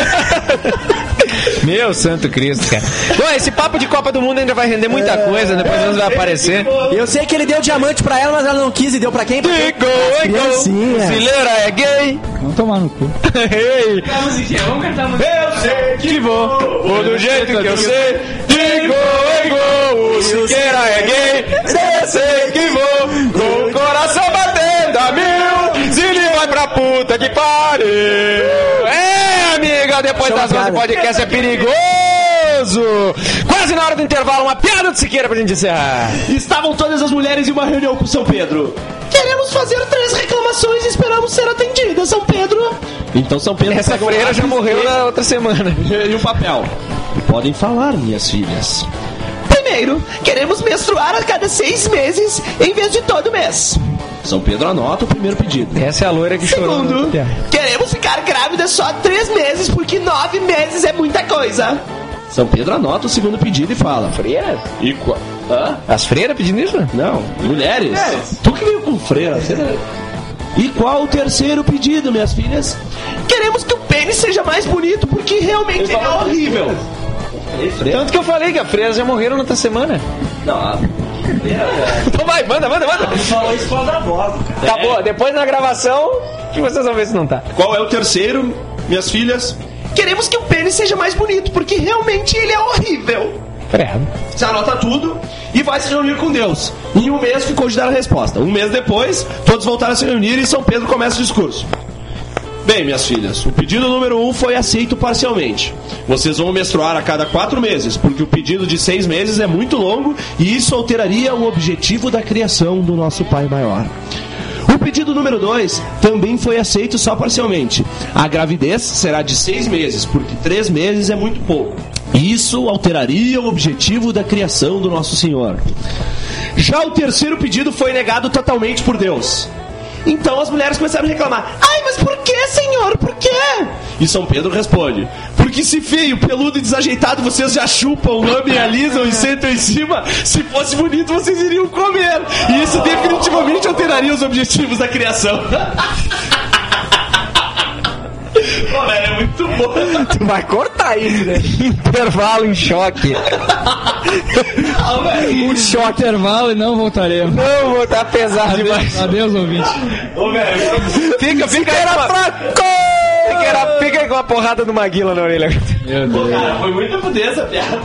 Meu santo Cristo, cara. Bom, esse papo de Copa do Mundo ainda vai render muita coisa, depois nós vai aparecer. Eu sei que ele deu diamante pra ela, mas ela não quis e deu pra quem? Pra quem? Digo, ego, criancinha. brasileira é gay. Vamos tomar no cu. Ei, eu sei que vou, vou do jeito que eu sei. Digo, ego, o Siqueira é gay. Eu sei que vou, com o coração batendo a mil. Se ele vai pra puta que pariu. É, amiga, depois das onze podcast é perigoso. Quase na hora do intervalo, uma piada do Siqueira pra gente encerrar. Estavam todas as mulheres em uma reunião com São Pedro. Queremos fazer três reclamações e esperamos ser atendidas, São Pedro. Então São Pedro Essa pegou freira já lápis morreu e- na outra semana. E um papel. Podem falar, minhas filhas. Primeiro, queremos menstruar a cada seis meses em vez de todo mês. São Pedro anota o primeiro pedido. Essa é a loira que chorou. Segundo, queremos ficar grávida só três meses, porque nove meses é muita coisa. São Pedro anota o segundo pedido e fala: Freiras? E qual? Hã? As freiras pedindo isso? Não, mulheres. Tu que veio com freira. Você... E qual o terceiro pedido, minhas filhas? Queremos que o pênis seja mais bonito, porque realmente ele é horrível. Tanto que eu falei que as freiras já morreram na outra semana. Não, Então vai, manda, manda, manda. falou isso com a voz, cara. Tá bom, depois na gravação que vocês vão ver se não tá. Qual é o terceiro, minhas filhas? Queremos que o pênis seja mais bonito, porque realmente ele é horrível. Credo. Você anota tudo e vai se reunir com Deus. Em um mês ficou de dar a resposta. Um mês depois, todos voltaram a se reunir e São Pedro começa o discurso. Bem, minhas filhas, o pedido número um foi aceito parcialmente. Vocês vão menstruar a cada quatro meses, porque o pedido de seis meses é muito longo e isso alteraria o objetivo da criação do nosso Pai Maior. O pedido número dois também foi aceito só parcialmente. A gravidez será de seis meses, porque três meses é muito pouco. Isso alteraria o objetivo da criação do Nosso Senhor. Já o terceiro pedido foi negado totalmente por Deus. Então as mulheres começaram a reclamar. Ai, mas por que, Senhor? Por quê? E São Pedro responde: porque se feio, peludo e desajeitado vocês já chupam, lambem, alisam e sentam em cima, se fosse bonito vocês iriam comer. E isso definitivamente alteraria os objetivos da criação. Pô, velho, é muito bom. Tu vai cortar isso, né? Intervalo em choque. Ah, um choque. Intervalo e não voltaremos. Não, vou estar pesado Adeus, demais. adeus, ouvinte. Ô, velho, Fica, fica aí. Era fraco! Fica, era, fica aí com uma porrada no Maguila na orelha. Meu Deus. cara, foi muito fudeza essa piada.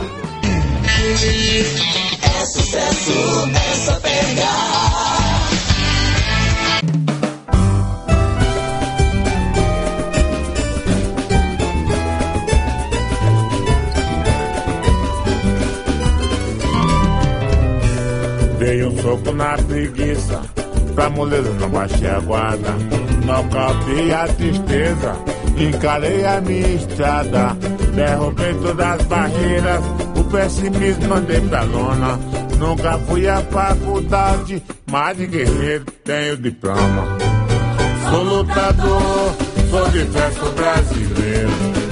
É sucesso, essa pega. Dei um soco na preguiça, pra moleza não baixei a guarda. Não cabia a tristeza, encarei a minha estrada. Derrubei todas as barreiras, o pessimismo mandei pra lona. Nunca fui à faculdade, mas de guerreiro tenho diploma. Sou lutador, sou de fé, sou brasileiro.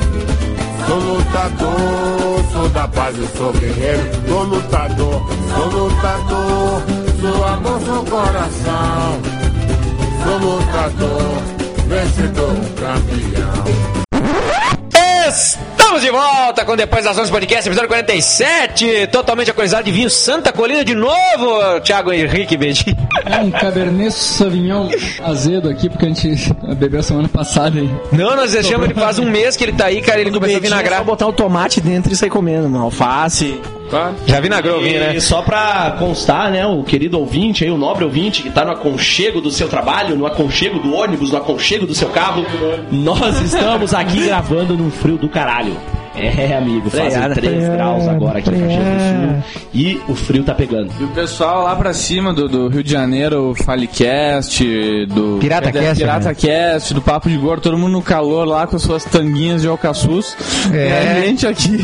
Sou lutador, sou da paz, eu sou guerreiro. Sou lutador, sou lutador, sou amor, sou coração. Sou lutador, vencedor, campeão. Estamos de volta com Depois das onze Podcast, episódio quarenta e sete, totalmente atualizado de vinho Santa Colina de novo, Thiago Henrique Bedin. É um Cabernet Sauvignon azedo aqui, porque a gente bebeu semana passada. Hein? Não, nós deixamos ele faz um mês que ele tá aí, cara, ele começou a vinagrar. É só botar o tomate dentro e sair comendo, uma alface. Já vinagrou o vinho, né? E só pra constar, né, o querido ouvinte aí, o nobre ouvinte que tá no aconchego do seu trabalho, no aconchego do ônibus, no aconchego do seu carro, nós estamos aqui gravando num frio do caralho. É, amigo, fazem três graus agora aqui em Caxias do Sul e o frio tá pegando. E o pessoal lá pra cima do, do Rio de Janeiro, o Falecast, do Pirata Cast, Pirata né? Cast, do Papo de Gordo, todo mundo no calor lá com as suas tanguinhas de alcaçuz. É. E a gente aqui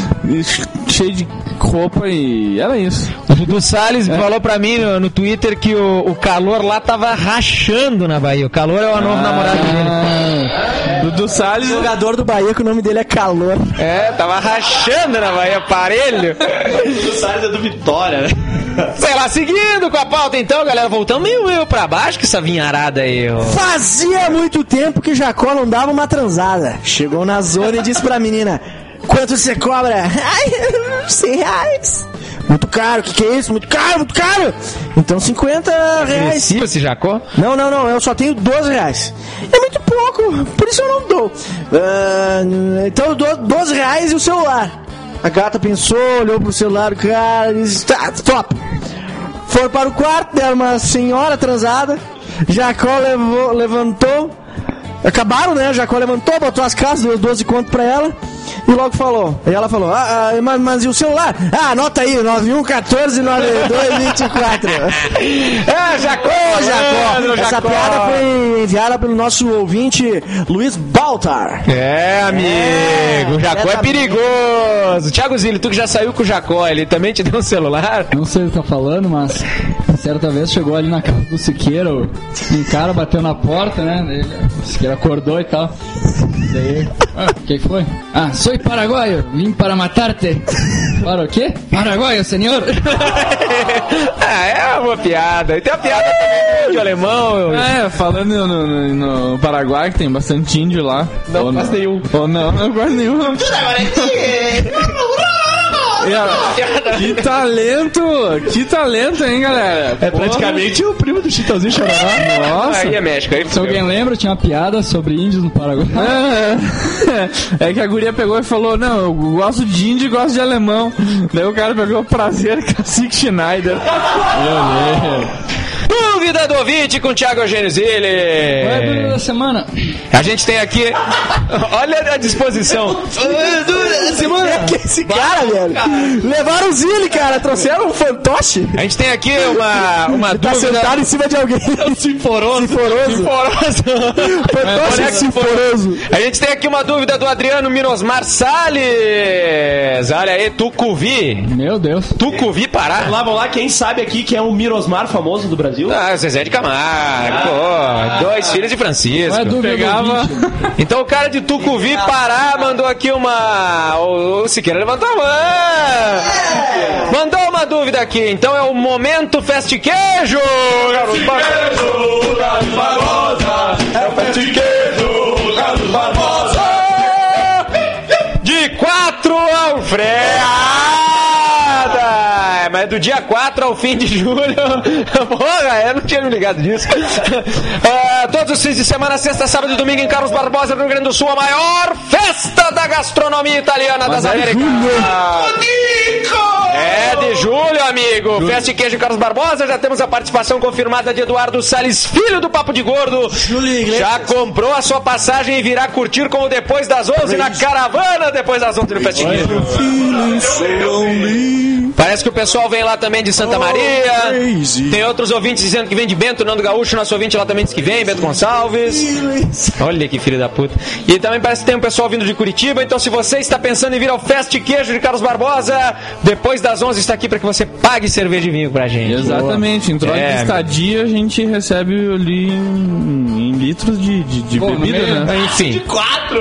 cheio de roupa e era isso. O Dudu Salles é. falou pra mim no, no Twitter que o, o calor lá tava rachando na Bahia. O calor é o novo ah, namorado dele. Dudu Salles, jogador do Bahia, que o nome dele é Calor. É, tava rachando na Bahia, aparelho. Dudu Salles é do Vitória, né? Sei lá, seguindo com a pauta então, galera, voltando meio, meio pra baixo com essa vinharada aí. Ó. Fazia muito tempo que Jacó não dava uma transada. Chegou na zona e disse pra menina: quanto você cobra? Ai, cem reais. Muito caro, o que, que é isso? Muito caro, muito caro. Então cinquenta reais. Esse Jacó? Não, não, não, eu só tenho doze reais. É muito pouco, por isso eu não dou. Uh, então eu dou doze reais e o celular. A gata pensou, olhou pro celular, o cara disse: tá, top. Foram para o quarto, deram uma senhora transada. Jacó levou, levantou. Acabaram, né? Jacó levantou, botou as calças, deu doze conto pra ela. E logo falou. E ela falou: ah, ah, mas, mas e o celular? Ah, anota aí, nove um um quatro, nove dois dois quatro. É, Jacó! Ô, Jacó! Mano, Essa Jacó. piada foi enviada pelo nosso ouvinte Luiz Baltar. É, amigo, É, o Jacó é exatamente. perigoso. Thiago Zilli, tu que já saiu com o Jacó, ele também te deu um celular? Não sei o que tá falando, mas certa vez chegou ali na casa do Siqueira, um cara bateu na porta, né? Ele, o Siqueira acordou e tal. Daí, ah, o que foi? Ah, sou paraguaio, vim para matar-te. Para o quê? Paraguaio, senhor? Ah, é uma boa piada. E tem a piada também de alemão. É, falando no, no, no Paraguai, que tem bastante índio lá. Não, Ou quase nenhum. Ou não, não quase nenhum. Que talento! Que talento, hein, galera? É praticamente o primo do Chitãozinho Chororó. Nossa! Aí é México, aí Se alguém lembra, tinha uma piada sobre índios no Paraguai. É, é que a guria pegou e falou: não, eu gosto de índio e gosto de alemão. Daí o cara pegou o prazer, Cacique Schneider. O dúvida do ouvinte com o Thiago Genizilli. Qual é a dúvida da semana? A gente tem aqui... Olha a disposição. Semana, é que esse cara, velho. Levaram o Zilli, cara. Trouxeram um fantoche. A gente tem aqui uma, uma Tá dúvida... sentado em cima de alguém. Sinforoso. Sinforoso. Fantoche Olha, sinforoso. A gente tem aqui uma dúvida do Adriano Minosmar Salles. Olha aí, Tucuvi. Meu Deus. Tucuvi Pará. Vamos lá, vamos lá. Quem sabe aqui que é o Mirosmar famoso do Brasil? Ah, Zezé de Camargo. Pô, dois filhos de Francisco. Qual é a dúvida Pegava- do ouvinte? Então o cara de Tucuvi Pará mandou aqui uma... O, o Siqueira levantou a mão. Mandou uma dúvida aqui. Então é o momento Fast Queijo. Carlos Barbosa. É o Fast Queijo. Carlos Barbosa. De quatro ao freada. Mas do dia quatro ao fim de julho. Porra, eu não tinha me ligado disso. É, todos os fins de semana, sexta, sábado e domingo em Carlos Barbosa, no Rio Grande do Sul, a maior festa da gastronomia italiana das Américas. É de julho, amigo. Festa e queijo em Carlos Barbosa. Já temos a participação confirmada de Eduardo Salles, filho do Papo de Gordo. Já comprou a sua passagem e virá curtir com o Depois das onze na caravana Depois das onze no Festa e Queijo. Parece que o pessoal vem lá também de Santa Maria. Tem outros ouvintes dizendo que vem de Bento, Nando Gaúcho. Nosso ouvinte lá também diz que vem, Bento Gonçalves. Olha que filho da puta. E também parece que tem um pessoal vindo de Curitiba. Então, se você está pensando em vir ao Festa e Queijo de Carlos Barbosa, Depois das onze está aqui para que você pague cerveja e vinho pra gente. Exatamente, em troca É, de estadia a gente recebe ali em, em litros de, de, de Bom, no bebida, meio- né? Enfim. Quatro!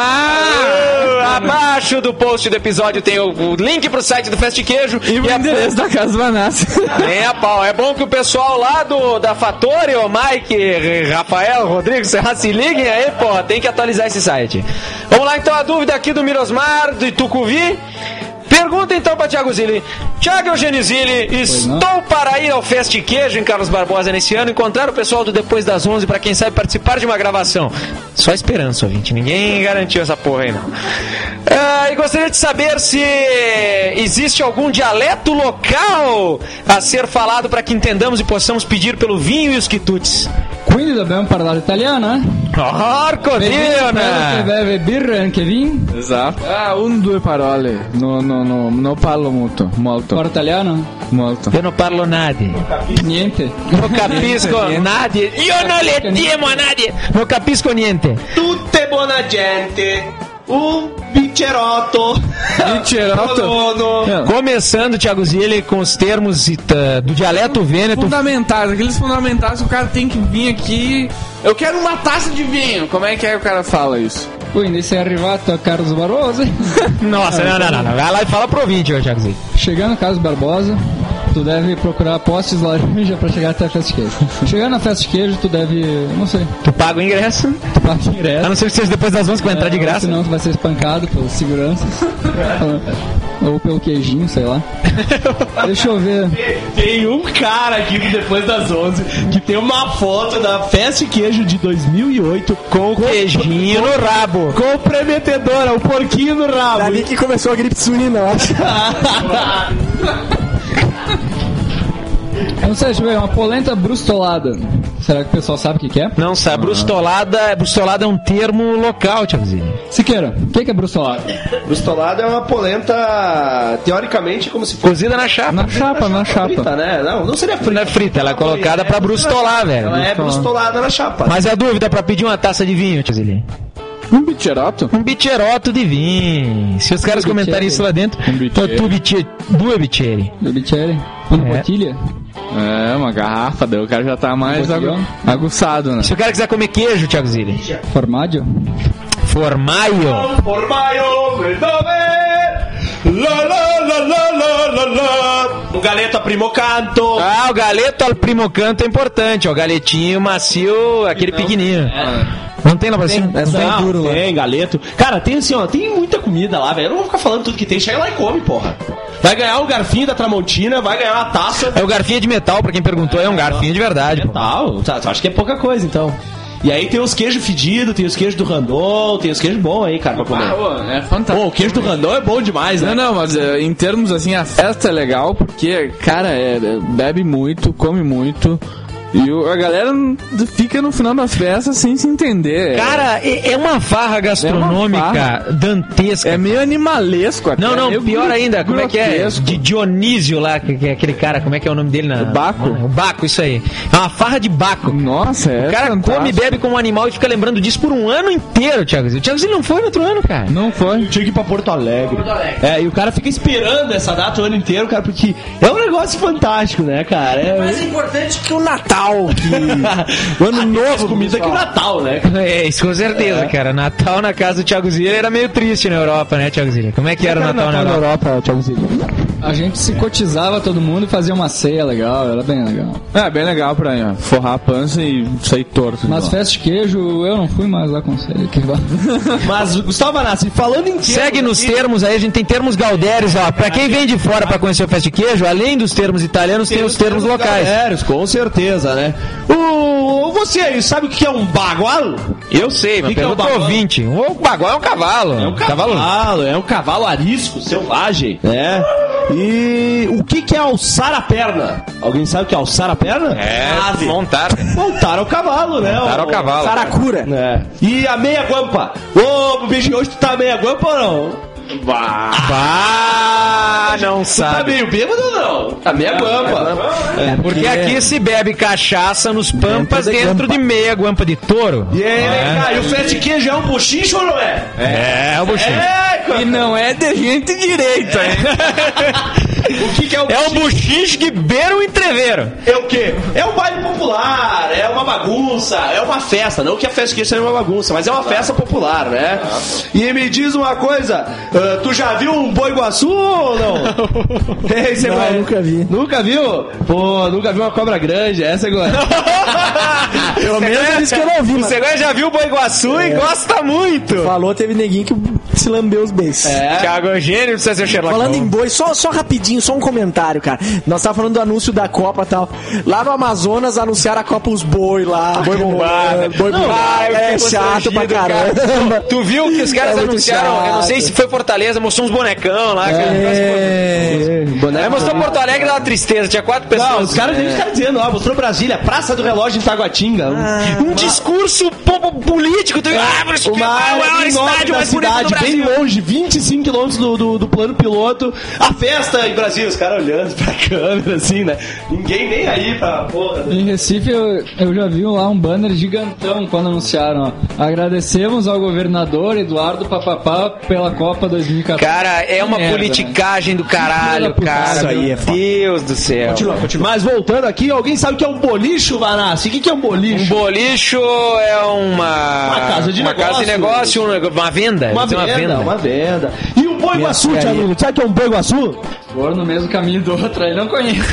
Ah, abaixo do post do episódio tem o, o link pro site do Festa e Queijo. E o a- endereço da Casa Vanassi. Nem a pau. É bom que o pessoal lá do, da Fatore, o Mike, Rafael, Rodrigo, Serra, se liguem aí, pô. Tem que atualizar esse site. Vamos lá, então, a dúvida aqui do Mirosmar, do Tucuvi. Pergunta então para Thiago Zilli. Thiago Genizilli, estou para ir ao Festa e Queijo em Carlos Barbosa nesse ano, encontrar o pessoal do Depois das onze para quem sabe participar de uma gravação. Só esperança, ouvinte. Ninguém garantiu essa porra aí, não. Ah, e gostaria de saber se existe algum dialeto local a ser falado para que entendamos e possamos pedir pelo vinho e os quitutes. Quindi dobbiamo parlare italiano, eh? Porco Che Dio, beve birra anche vin? Esatto. Ah, un, due parole. No, no, no, non parlo molto. Molto. Parla italiano? Molto. Eu não parlo nada. Niente. Non capisco nada. Io non le temo a nadie. Non capisco niente. Tutte buona gente. Um bicherotto. Bicherotto. Colono. Começando, Thiago Zilli, com os termos uh, do dialeto vêneto. Fundamentais, aqueles fundamentais que o cara tem que vir aqui. Eu quero uma taça de vinho. Como é que é que o cara fala isso? Quindi sei arrivato a Carlos Barbosa. Nossa, não, não, não, não. Vai lá e fala pro ouvinte, ô, Thiago Zilli. Chegando a Carlos Barbosa, tu deve procurar postes laranja pra chegar até a Festa de Queijo. Chegando na Festa de Queijo, tu deve, não sei, Tu paga o ingresso. tu paga ingresso. A não ser que seja depois das onze que vai entrar de É, graça. Senão tu vai ser espancado pelos seguranças. Ou pelo queijinho, sei lá. Deixa eu ver. Tem um cara aqui do Depois das onze que tem uma foto da Festa e Queijo de dois mil e oito Com o queijinho no rabo. com o prometedora, o porquinho no rabo. Dali que começou a gripe suína, eu acho. Eu não sei, deixa eu ver, uma polenta brustolada. Será que o pessoal sabe o que, que é? Não sabe, brustolada, brustolada é um termo local, Thiago Zilli. Siqueira, o que, que é brustolada? Brustolada é uma polenta, teoricamente, como se fosse Cozida na chapa. Na chapa, na chapa. frita, né? Não, não seria frita. Não é frita, ela é colocada pra brustolar, velho. Ela é brustolada na chapa. Mas a dúvida pra pedir uma taça de vinho, Thiago Zilli. Um bicheroto? Um bicheroto de vinho. Se os caras comentarem isso lá dentro, Um bicheri. tu biche, due bicchieri. Do Bicchieri? Uma É. botilha? É, uma garrafa, daí o cara já tá mais Botijão? agu aguçado, né? Se o cara quiser comer queijo, Thiago Zilli. Formaggio? Formaio. Formaio, la la la la la la la. Um galeto a primo canto. Ah, o galeto al primo canto é importante, ó. O galetinho macio, aquele pequenininho. Não tem lá pra cima? É bem Não, duro lá. tem galeto. Cara, tem assim, ó, tem muita comida lá, velho. Eu não vou ficar falando tudo que tem. Chega lá e come, porra. Vai ganhar um garfinho da Tramontina, vai ganhar uma taça. É o garfinho de metal, pra quem perguntou, é um garfinho de verdade, pô. Tal. Tá, acho que é pouca coisa, então. E aí tem os queijos fedidos, tem os queijos do Randon, tem os queijos bons aí, cara, pra comer. Ah, ô, é fantástico. Pô, o queijo do Randon é bom demais, né? Não, não, mas é, em termos assim, a festa é legal porque, cara, é, é, bebe muito, come muito. E o- a galera fica no final da festa sem se entender. Cara, é é uma farra gastronômica É uma farra. dantesca. É meio animalesco até. Não, não, meio pior ainda, como é que é? grotesco. De Dionísio lá, que, que é aquele cara, como é que é o nome dele? Na... Baco. O Baco, isso aí. É uma farra de Baco. Nossa, é O cara fantástico. come e bebe como um animal e fica lembrando disso por um ano inteiro, Thiago Zilli. O Thiago Zilli não foi no outro ano, cara. Não foi. Tinha que ir pra Porto Alegre. É, e o cara fica esperando essa data o ano inteiro, cara, porque é um negócio fantástico, né, cara? É Mais importante que o Natal, que o Ano Novo. comida que o Natal, né? É, isso com certeza, cara. Natal na casa do Thiago Zilli era meio triste na Europa, né, Thiago Zilli? Como é que era o Natal, na Europa? Thiago Zilli. A gente se cotizava todo mundo e fazia uma ceia legal, era bem legal. É, bem legal pra ó, forrar a pança e sair torto. Mas igual. festa de queijo, eu não fui mais lá com ceia. Que va- Mas, Gustavo Banassi, falando em Segue nos termos aí, a gente tem termos gaudérios, ó. Pra quem vem de fora pra conhecer o Festa de Queijo, além dos termos italianos, tem os termos locais. Galérios, com certeza, né? O, você aí, sabe o que é um bagual? Eu sei, mas Que que é o pergunta bagual? ouvinte. O bagual é um cavalo. É um cavalo, é um cavalo arisco, selvagem, né? E o que que é alçar a perna? Alguém sabe o que é alçar a perna? É, montar. Montar ao cavalo, né? Montar ao O- cavalo. Saracura. É. E a meia guampa? Ô, bicho, hoje tu tá meia guampa ou não? Bah, não Tá sabe. meio bêbado ou não? Tá meia guampa. É. Porque aqui se bebe cachaça nos pampas dentro de meia guampa de touro. E aí, né, cara? E o festa de queijo é um bochicho ou não é? É, o buchinho. É, E não é de gente direita, hein? O que que é o É o buchicho que beira o entreveiro. É o quê? É um baile popular, é uma bagunça, é uma festa. Não que a festa de queijo seja uma bagunça, mas é uma festa popular, né? E me diz uma coisa, ah, tu já viu um boi guaçu ou não? Ei, você Não, vai- nunca vi. Nunca viu? Pô, nunca viu uma cobra grande, essa é agora. Pelo menos é isso que eu não vi, O mas Cegonha já viu o Boi Guaçu e gosta muito. falou, teve neguinho que se lambeu os beijos. É. Thiago Eugênio precisa ser o Sherlock Falando em Holmes. boi, só, só rapidinho, só um comentário, cara. Nós tava falando do anúncio da Copa e tal. Lá no Amazonas anunciaram a Copa os boi lá. Boi bombado. Boi Não, bombado. ah, eu É fiquei chato pra constrangido, caramba. cara. Tu viu que os caras É muito anunciaram, eu não sei chato. se foi Fortaleza, mostrou uns bonecão lá. cara. É. Aí mostrou Porto Alegre, dá uma tristeza, tinha quatro pessoas. Não, os caras devem ficar dizendo, ó, mostrou Brasília, Praça do Relógio em Taguatinga. Um discurso po- político. Tu... Ah, por isso que é Uma o área maior bem nobre estádio da mais bonito do cidade, bem Brasil. longe, vinte e cinco quilômetros do, do, do plano piloto. A festa em Brasília, os caras olhando pra câmera, assim, né? Ninguém nem aí pra porra. Em Recife eu, eu já vi lá um banner gigantão quando anunciaram, ó. Agradecemos ao governador Eduardo Papapá pela Copa dois mil e quatorze. Cara, é uma Merda, politicagem do caralho, Filha da cara. puta. Meu Deus do céu. Continua, continua. Mas voltando aqui, alguém sabe o que é um bolicho, Vanassi? O que, que é um Um bolicho? bolicho é uma... Uma casa de uma negócio. casa de negócio, uma, uma venda. Uma Tem venda, uma venda. E o boi guaçu, Mercearia. Thiago? Sabe o que é um boi guaçu? For no mesmo caminho do outro, aí não conheço.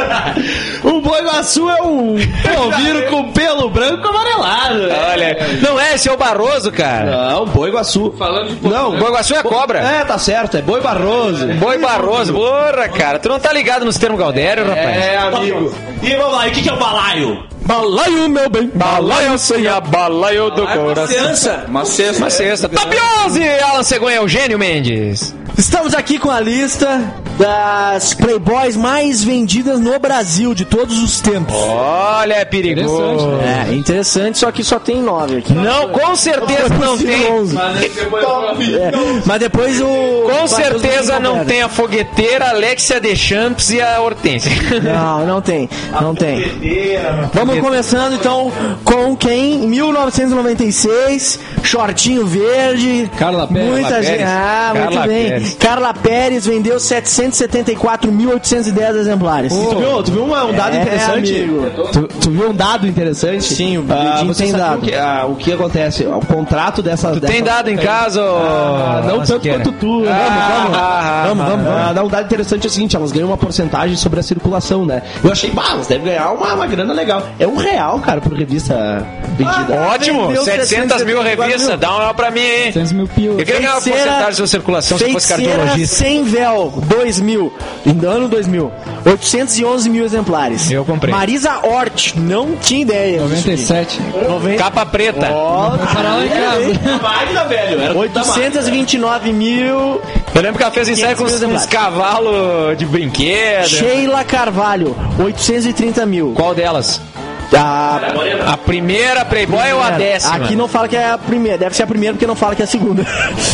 O boi guaçu é um polviro com pelo branco amarelado. Olha, não é, esse é o Barroso, cara. Não, boi guaçu. Falando de Não, O Boi Guaçu é cobra. É, tá certo, é boi barroso. Boi Barroso. Porra, cara, tu não tá ligado nos termos Gaudério, rapaz? É, amigo. E vamos lá, e o que, que é o balaio? Balaio, meu bem. Balaio sem a balaio do coração. Criança, Uma cesta. Uma cesta. Tapiose, Alan Cegonha, Eugênio Mendes. estamos aqui com a lista das Playboys mais vendidas no Brasil de todos os tempos. Olha, é perigoso. É, interessante, só que só tem nove aqui. Não, com certeza não tem. onze. É, mas depois o... Com certeza não tem a fogueteira, a Alexia Deschamps e a Hortência. Não, não tem, não tem. Vamos começando então com quem? mil novecentos e noventa e seis, shortinho verde. Carla Pérez. Muita Carla gente. Pérez. Ah, muito Carla bem. Pérez. Carla Pérez vendeu setecentos e setenta e quatro mil oitocentos e dez exemplares. Tu viu, tu viu uma- um dado É, interessante? amigo. Tu, tu viu um dado interessante? Sim, o ah, Bedinho você tem sabe dado. O que, ah, o que acontece? O contrato dessa. Tu dessa tem dado em casa, ô... Ah, não tanto Lasqueira? quanto tu. Ah, vamos, vamos. ah, vamos, ah, vamos, ah. vamos. Dá um dado interessante é o seguinte, elas ganham uma porcentagem sobre a circulação, né? Eu achei, bah, elas devem ganhar uma, uma grana legal. É um real, cara, por revista vendida. Ótimo, Vendeu setecentas mil revistas, mil. dá uma pra mim, hein? setecentos mil pila. Eu queria ganhar uma Feiticeira- porcentagem sobre circulação se fosse Feiticeira cardiologista. sem véu, dois mil, no ano dois mil, oitocentos e onze mil exemplares. Eu comprei. Marisa Hort, não tinha ideia. noventa e sete. noventa Capa preta. Parar lá em casa. Magda, velho. Era oitocentos e vinte e nove mil. Eu lembro que ela fez ensaio com uns, quinhentos mil uns cavalos de brinquedo. Sheila Carvalho, oitocentos e trinta mil. Qual delas? A, A primeira Playboy ou a décima? Aqui não fala que é a primeira, deve ser a primeira porque não fala que é a segunda.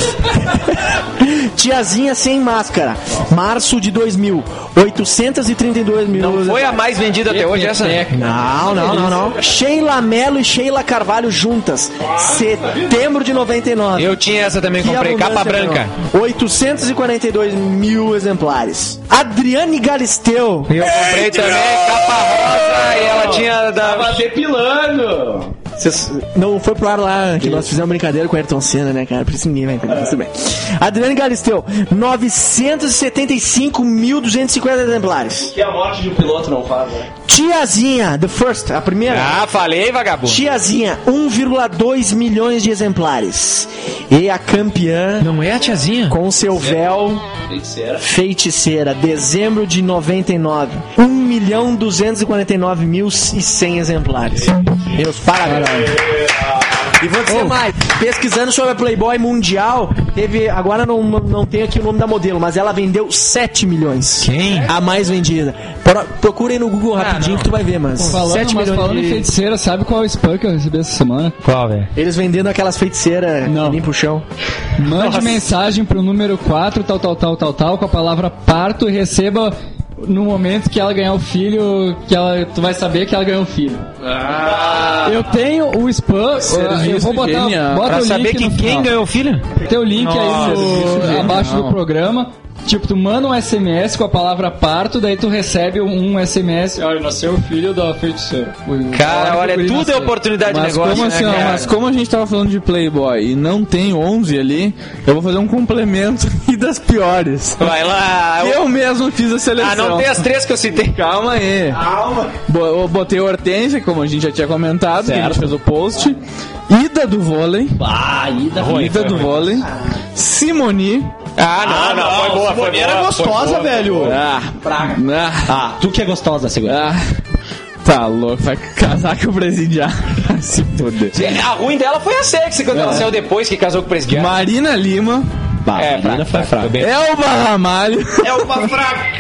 Tiazinha sem máscara, março de dois mil, oitocentos e trinta e dois mil. Não foi a mais vendida até hoje essa? Não, não, não, não. Sheila Mello e Sheila Carvalho juntas, setembro de noventa e nove. Eu tinha essa também, Que comprei, capa abundância, branca. meu. oitocentos e quarenta e dois mil exemplares. Adriane Galisteu. Eu comprei também, capa rosa, e ela tinha da... Tava depilando. Cês, não foi pro ar lá que nós fizemos brincadeira com o Ayrton Senna, né, cara? Por isso ninguém vai entender. Tudo bem. Adriane Galisteu, novecentos e setenta e cinco mil duzentos e cinquenta exemplares. Que a morte de um piloto não faz, né? Tiazinha, the first, a primeira. Ah, falei, vagabundo. Tiazinha, um vírgula dois milhões de exemplares. E a campeã, Não é a tiazinha? com seu véu, Feiticeira. feiticeira, dezembro de noventa e nove, um milhão duzentos e quarenta e nove mil e cem exemplares. Meus parabéns. E vou dizer mais, pesquisando sobre a Playboy Mundial, teve, agora não, não tem aqui o nome da modelo, mas ela vendeu sete milhões. Quem? A mais vendida. Pro, procurem no Google rapidinho não. que tu vai ver, mas Falando, sete mas milhões falando de... em feiticeira, sabe qual é o spam que eu recebi essa semana? Qual, velho? Eles vendendo aquelas feiticeiras que Não. limpam o chão. Mande mensagem pro número quatro, tal, tal, tal, tal, tal, com a palavra parto e receba no momento que ela ganhar o filho, que ela, tu vai saber que ela ganhou o filho. Ah, Eu tenho o spam, eu vou botar, genial. bota Pra o saber link que no quem final. ganhou o filho? Tem o link Nossa, aí no, serviço abaixo genial. do programa. Tipo, tu manda um S M S com a palavra parto, daí tu recebe um S M S. Olha, nasceu o filho da feiticeira. Cara, olha, tudo é oportunidade de mas negócio, como né, assim, ó, cara? mas como a gente tava falando de Playboy e não tem onze ali, eu vou fazer um complemento e das piores. Vai lá. eu- Eu mesmo fiz a seleção. Ah, não tem as três que eu citei. Calma aí. Calma. Bo- Eu botei Hortência, como a gente já tinha comentado, que a gente fez o post. Ida do vôlei. Ah, ida Ruim, Ida foi do ruim. vôlei. Simoni. Ah, não, não, foi boa, foi Simone era boa, gostosa, foi boa. velho. Ah, ah, Ah, tu que é gostosa, segura. ah. Tá louco, vai casar com o presidiário. Vai se foder. A ruim dela foi a sexy quando ela saiu depois que casou com o presidiário. Marina Lima. Bah, É, a menina foi fraca. bem. Elba Ramalho. É uma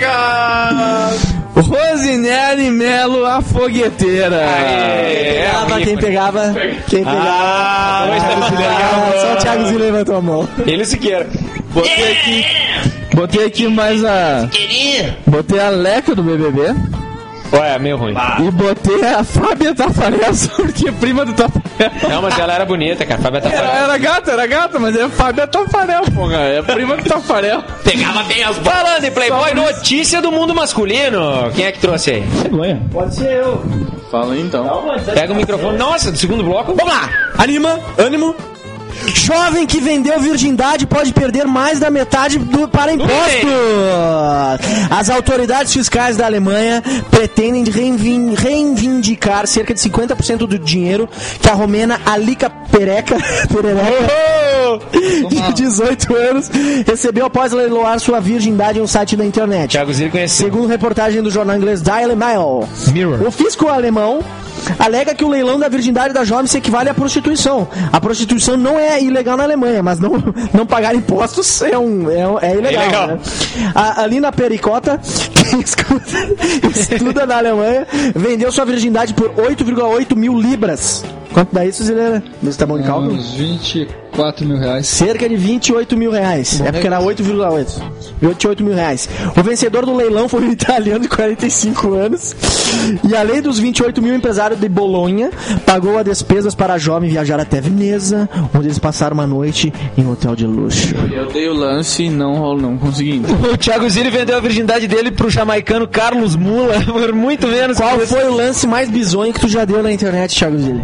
fraca. Rosinelli Melo, a fogueteira. É, Pegava amigo. quem pegava. Quem pegava. Ah, Ah, só o Thiago Zilli levantou a mão. ele Siqueira. Botei aqui. Botei aqui mais a. Botei a Leca do B B B. Ué, é meio ruim. E botei a Fábia Tafarel, porque é prima do Tafarel. Não, mas ela era bonita, cara. Fábia tá Era, era gata, era gata, mas é a Fábia Tafarel, porra. É prima do Tafarel. Pegava bem as bolas. Falando em Playboy, notícia do mundo masculino. Quem é que trouxe aí? Pode ser eu. Fala então. Pega o microfone. Nossa, do segundo bloco. Vamos lá. Anima, ânimo. Jovem que vendeu virgindade pode perder mais da metade do, para imposto. As autoridades fiscais da Alemanha pretendem reivin- reivindicar cerca de cinquenta por cento do dinheiro que a romena Alika Pereca, Perereca, de dezoito anos, recebeu após leiloar sua virgindade em um site da internet. Thiago Zilli conheceu. Segundo reportagem do jornal inglês Daily Mail, Mirror. o fisco alemão alega que o leilão da virgindade da jovem se equivale à prostituição. A prostituição não é ilegal na Alemanha, mas não, não pagar impostos é, um, é, um- é ilegal. É ilegal. Né? A, a Lina Pericota, que escuta- estuda na Alemanha, vendeu sua virgindade por oito vírgula oito mil libras. Quanto dá isso, Zileira? Você tá bom de cálculo? Uns vinte e quatro mil reais. Cerca de vinte e oito mil reais. É porque era oito vírgula oito. vinte e oito mil reais. O vencedor do leilão foi um italiano de quarenta e cinco anos. E além dos vinte e oito mil, o empresário de Bolonha pagou as despesas para a jovem viajar até Veneza, onde eles passaram uma noite em um hotel de luxo. Eu dei o lance e não, não consegui. O Thiago Zilli vendeu a virgindade dele pro jamaicano Carlos Mula por muito menos. Qual foi o lance mais bizonho que tu já deu na internet, Thiago Zilli?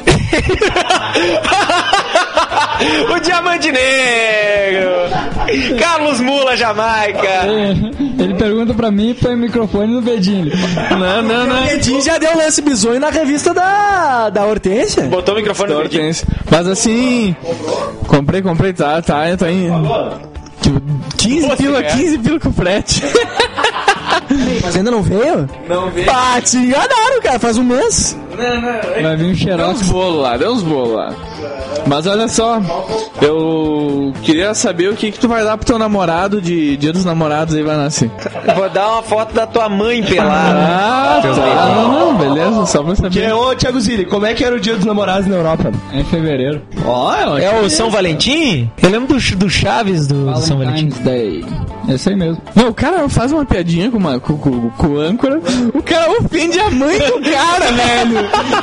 O Diamante Negro! Carlos Mula, Jamaica! Ele pergunta pra mim e põe o microfone no bedinho. Não, não, não. O Edinho já deu lance bizonho na revista da, da Hortência. Botou o microfone no vídeo. Hortência. Mas assim, comprei, comprei, tá, tá, tá em. Tipo, quinze pila, quinze pila com frete. Mas ainda não veio? Não veio. Ah, te enganaram, cara, faz um mês. Vai vir um Deu xerox. uns bolos lá, deu uns bolos lá. Mas olha só, eu queria saber o que que tu vai dar pro teu namorado de Dia dos Namorados aí, vai nascer. Vou dar uma foto da tua mãe pelada. Ah, tá. Não, não, beleza, só pra saber. Que, ô, Thiago Zilli, como é que era o Dia dos Namorados na Europa? É em fevereiro. Ó, É o São Valentim? Eu lembro do, do Chaves do, do São Valentim. Valentine's Day. Esse aí mesmo. Não, o cara faz uma piadinha com, uma, com, com, com o âncora, o cara ofende a mãe do cara, velho.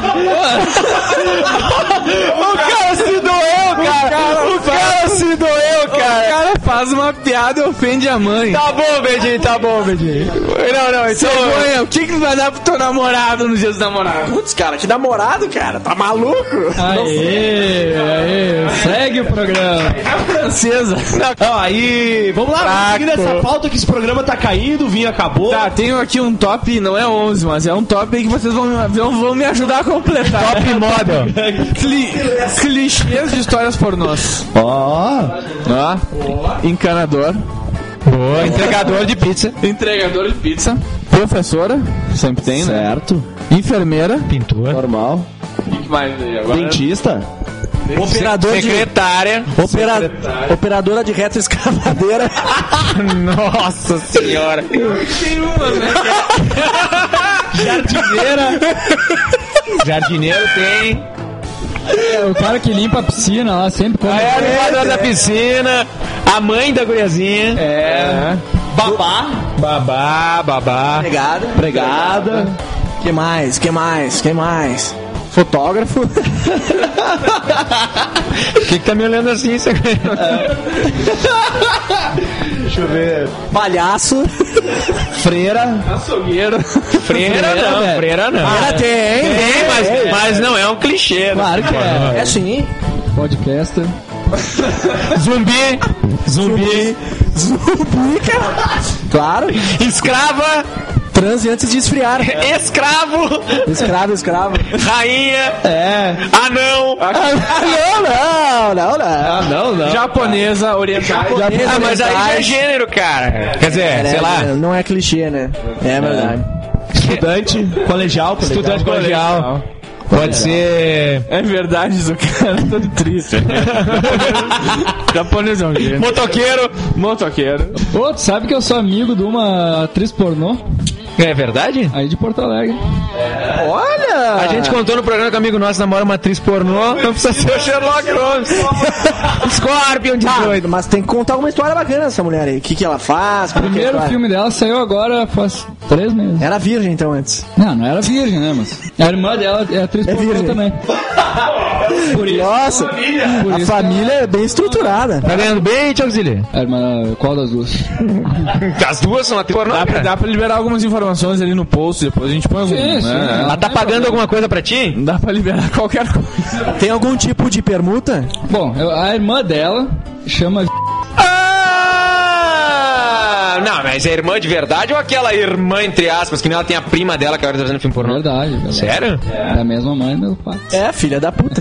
O cara se doeu, cara. O cara se doeu, cara. O cara faz uma piada e ofende a mãe. Tá bom, Bedinho, tá bom, Bedinho. Não, não, então... Cegonha, o que que tu vai dar pro teu namorado no Dia dos Namorados? Putz, cara, que namorado, cara. Tá maluco? Aê, aê. Segue o programa. Francesa. Ó, aí, vamos lá, vamos seguir nessa pauta que esse programa tá caindo, o vinho acabou. Tá, tenho aqui um top, não é onze, mas é um top aí que vocês vão, vão, vão me ajudar a completar. Top model. Cli, clichês de histórias pornôs. Ó, Ó, encanador, Boa, entregador de pizza. entregador de pizza, professora, sempre tem, né? certo, Enfermeira, Pintor. normal. o que mais aí agora? Dentista. Operador de... Secretária. Opera... Operadora de retroescavadeira. Nossa senhora. Tem uma, né? Jardineira. Jardineiro tem. É, o cara que limpa a piscina lá sempre come. Aí a limpadora da piscina. A mãe da guriazinha. É. Babá. Babá, babá. Pregada. Pregada. Que mais? Que mais? Que mais? Fotógrafo. O que, que tá me olhando assim? Você... Deixa eu ver. Palhaço. Freira. Açougueiro. Freira não, velho. freira não. Cara, tem. Tem, mas, mas não é um clichê. Claro que é. É sim. Podcaster. Zumbi. Zumbi. Zumbi, cara. Claro. Escrava. Transe antes de esfriar. Escravo. Escravo, escravo. Rainha. É. Anão. Ah, não, não, não, não. Ah, não, não. Japonesa, oriental. Ah, mas aí já é gênero, cara. Quer dizer, É, sei lá. Não é clichê, né? É verdade. Estudante, colegial, colegial. Estudante colegial. Pode ser. É verdade, isso, cara. Todo triste. Japonês é um gênio. Motoqueiro. Motoqueiro. Ô, tu sabe que eu sou amigo de uma atriz pornô É verdade? aí de Porto Alegre. Olha! A gente contou no programa que um amigo nosso namora uma atriz pornô. Não precisa ser o Sherlock Holmes. Scorpion dezoito. Ah, mas tem que contar alguma história bacana dessa mulher aí. O que, que ela faz? O como que é a primeiro história? filme dela saiu agora faz três meses. Era virgem então antes. Não, não era virgem, né, mas... A irmã dela é atriz É pornô virgem. também. Por isso. Nossa, Por a isso família é bem estruturada. Tá ganhando bem, Thiago Zilli? A irmã, qual das duas? As duas são atriz pornô. Dá pra, dá pra liberar algumas informações ali no post, depois a gente põe algum. Sim, sim. né? Ela tá pagando alguma coisa pra ti? Dá pra liberar qualquer coisa. Tem algum tipo de permuta? Bom, eu- a irmã dela chama... Ah! Não, mas é irmã de verdade ou aquela irmã, entre aspas, que nem ela tem a prima dela que agora tá fazendo filme pornô? Verdade, verdade. Sério? É a mesma mãe do pai. É, filha da puta.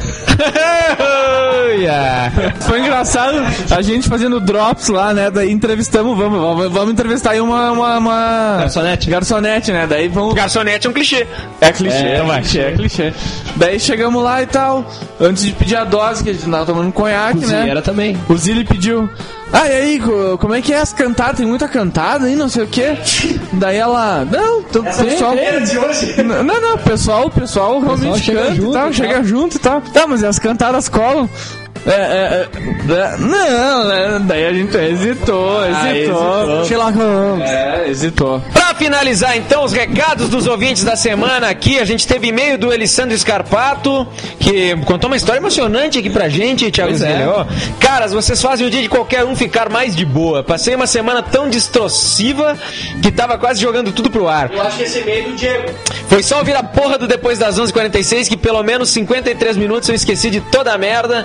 Foi engraçado a gente fazendo drops lá, né? Daí entrevistamos, vamos, vamos, vamos entrevistar aí uma, uma, uma... Garçonete. Garçonete, né? Daí vamos... Garçonete é um clichê. É clichê, É, é, clichê, é clichê. Daí chegamos lá e tal, antes de pedir a dose, que a gente tava tomando um conhaque, né? Cozinheira também. O Zilli pediu. Ah, e aí, co- como é que é as cantadas? Tem muita cantada aí, não sei o quê. Daí ela. Não, o pessoal. Não, não, não, o pessoal, o pessoal realmente chega canta e junto tal, e chega tal. junto e tal. Tá, mas e as cantadas colam? É, é, é, é, não, né? Daí a gente hesitou, hesitou. Sherlock Holmes. É, hesitou. Pra finalizar, então, os recados dos ouvintes da semana aqui, a gente teve e-mail do Elisandro Scarpato, que contou uma história emocionante aqui pra gente, Thiago Zilli. Ó, caras, vocês fazem o dia de qualquer um ficar mais de boa. Passei uma semana tão destrutiva que tava quase jogando tudo pro ar. Eu acho que esse e-mail do Diego. Foi só ouvir a porra do Depois das onze e quarenta e seis que pelo menos cinquenta e três minutos eu esqueci de toda a merda que estava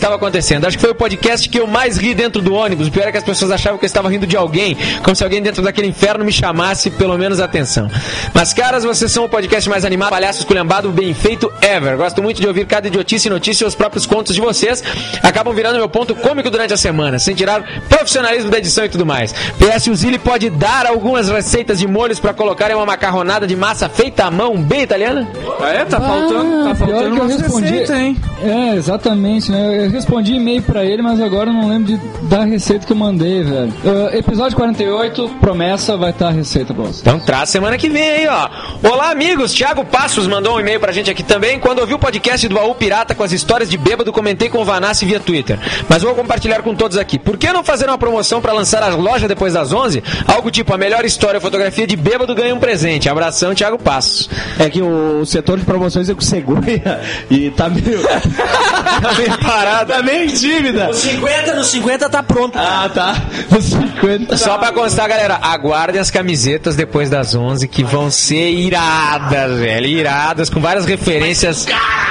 estava acontecendo. Acho que foi o podcast que eu mais ri dentro do ônibus. O pior é que as pessoas achavam que eu estava rindo de alguém, como se alguém dentro daquele inferno me chamasse pelo menos atenção. Mas, caras, vocês são o podcast mais animado, palhaço esculhambado, bem feito ever. Gosto muito de ouvir cada idiotice e notícia e os próprios contos de vocês. Acabam virando meu ponto cômico durante a semana, sem tirar profissionalismo da edição e tudo mais. P S, o Zilli pode dar algumas receitas de molhos pra colocar em uma macarronada de massa feita à mão, bem italiana? Ah, é? Tá faltando, tá pior faltando que eu umas respondi. receitas, hein? É, exatamente, né? Eu respondi e-mail pra ele, mas agora eu não lembro de, da receita que eu mandei, velho. Uh, episódio quarenta e oito, promessa, vai estar a receita pra você. Então traz semana que vem aí, ó. Olá, amigos. Thiago Passos mandou um e-mail pra gente aqui também. Quando ouvi o podcast do Baú Pirata com as histórias de bêbado, comentei com o Vanassi via Twitter. Mas vou compartilhar com todos aqui. Por que não fazer uma promoção pra lançar a loja depois das onze? Algo tipo, a melhor história ou fotografia de bêbado ganha um presente. Abração, Thiago Passos. É que o setor de promoções é com cegonha e tá meio... tá meio parado. Tá meio dívida. Os cinquenta, nos cinquenta tá pronto. Ah, tá. Nos cinquenta. Só pra constar, galera, aguardem as camisetas depois das onze que vão ser iradas, velho. Iradas, com várias referências